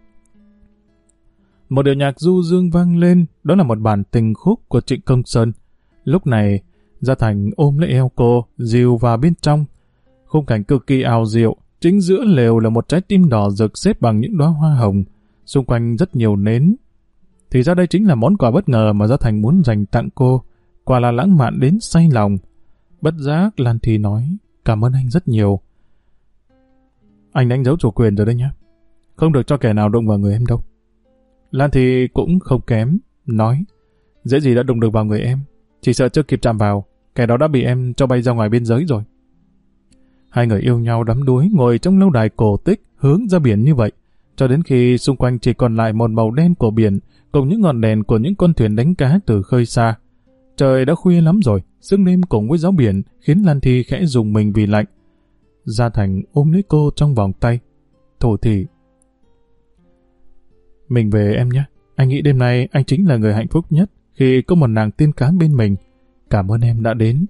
Một điệu nhạc du dương vang lên, đó là một bản tình khúc của Trịnh Công Sơn. Lúc này, Gia Thành ôm lấy eo cô, dìu vào bên trong. Khung cảnh cực kỳ ảo diệu, chính giữa lều là một trái tim đỏ rực xếp bằng những đóa hoa hồng, xung quanh rất nhiều nến. Thì ra đây chính là món quà bất ngờ mà Gia Thành muốn dành tặng cô, quả là lãng mạn đến say lòng. Bất giác Lan Thi nói, cảm ơn anh rất nhiều. Anh đánh dấu chủ quyền rồi đấy nhé, không được cho kẻ nào đụng vào người em đâu. Lan Thi cũng không kém, nói, dễ gì đã đụng được vào người em, chỉ sợ chưa kịp chạm vào, kẻ đó đã bị em cho bay ra ngoài biên giới rồi. Hai người yêu nhau đắm đuối ngồi trong lâu đài cổ tích hướng ra biển như vậy, cho đến khi xung quanh chỉ còn lại một màu đen của biển cùng những ngọn đèn của những con thuyền đánh cá từ khơi xa. Trời đã khuya lắm rồi, sương đêm cùng với gió biển khiến Lan Thi khẽ rùng mình vì lạnh. Gia Thành ôm lấy cô trong vòng tay, thổ thỉ, mình về em nhé, anh nghĩ đêm nay anh chính là người hạnh phúc nhất khi có một nàng tiên cá bên mình. Cảm ơn em đã đến.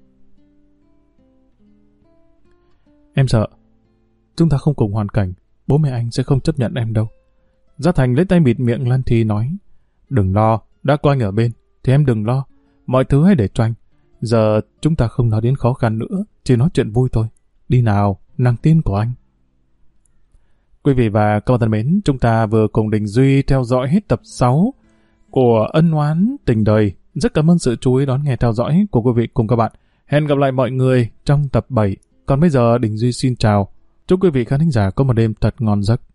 Em sợ chúng ta không cùng hoàn cảnh, bố mẹ anh sẽ không chấp nhận em đâu. Gia Thành lấy tay bịt miệng Lan Thi nói, đừng lo, đã có anh ở bên, thì em đừng lo, mọi thứ hãy để cho anh. Giờ chúng ta không nói đến khó khăn nữa, chỉ nói chuyện vui thôi. Đi nào, nàng tiên của anh. Quý vị và các bạn thân mến, chúng ta vừa cùng Đình Duy theo dõi hết tập 6 của Ân Oán Tình Đời. Rất cảm ơn sự chú ý đón nghe theo dõi của quý vị cùng các bạn. Hẹn gặp lại mọi người trong tập 7. Còn bây giờ Đình Duy xin chào. Chúc quý vị khán thính giả có một đêm thật ngon giấc.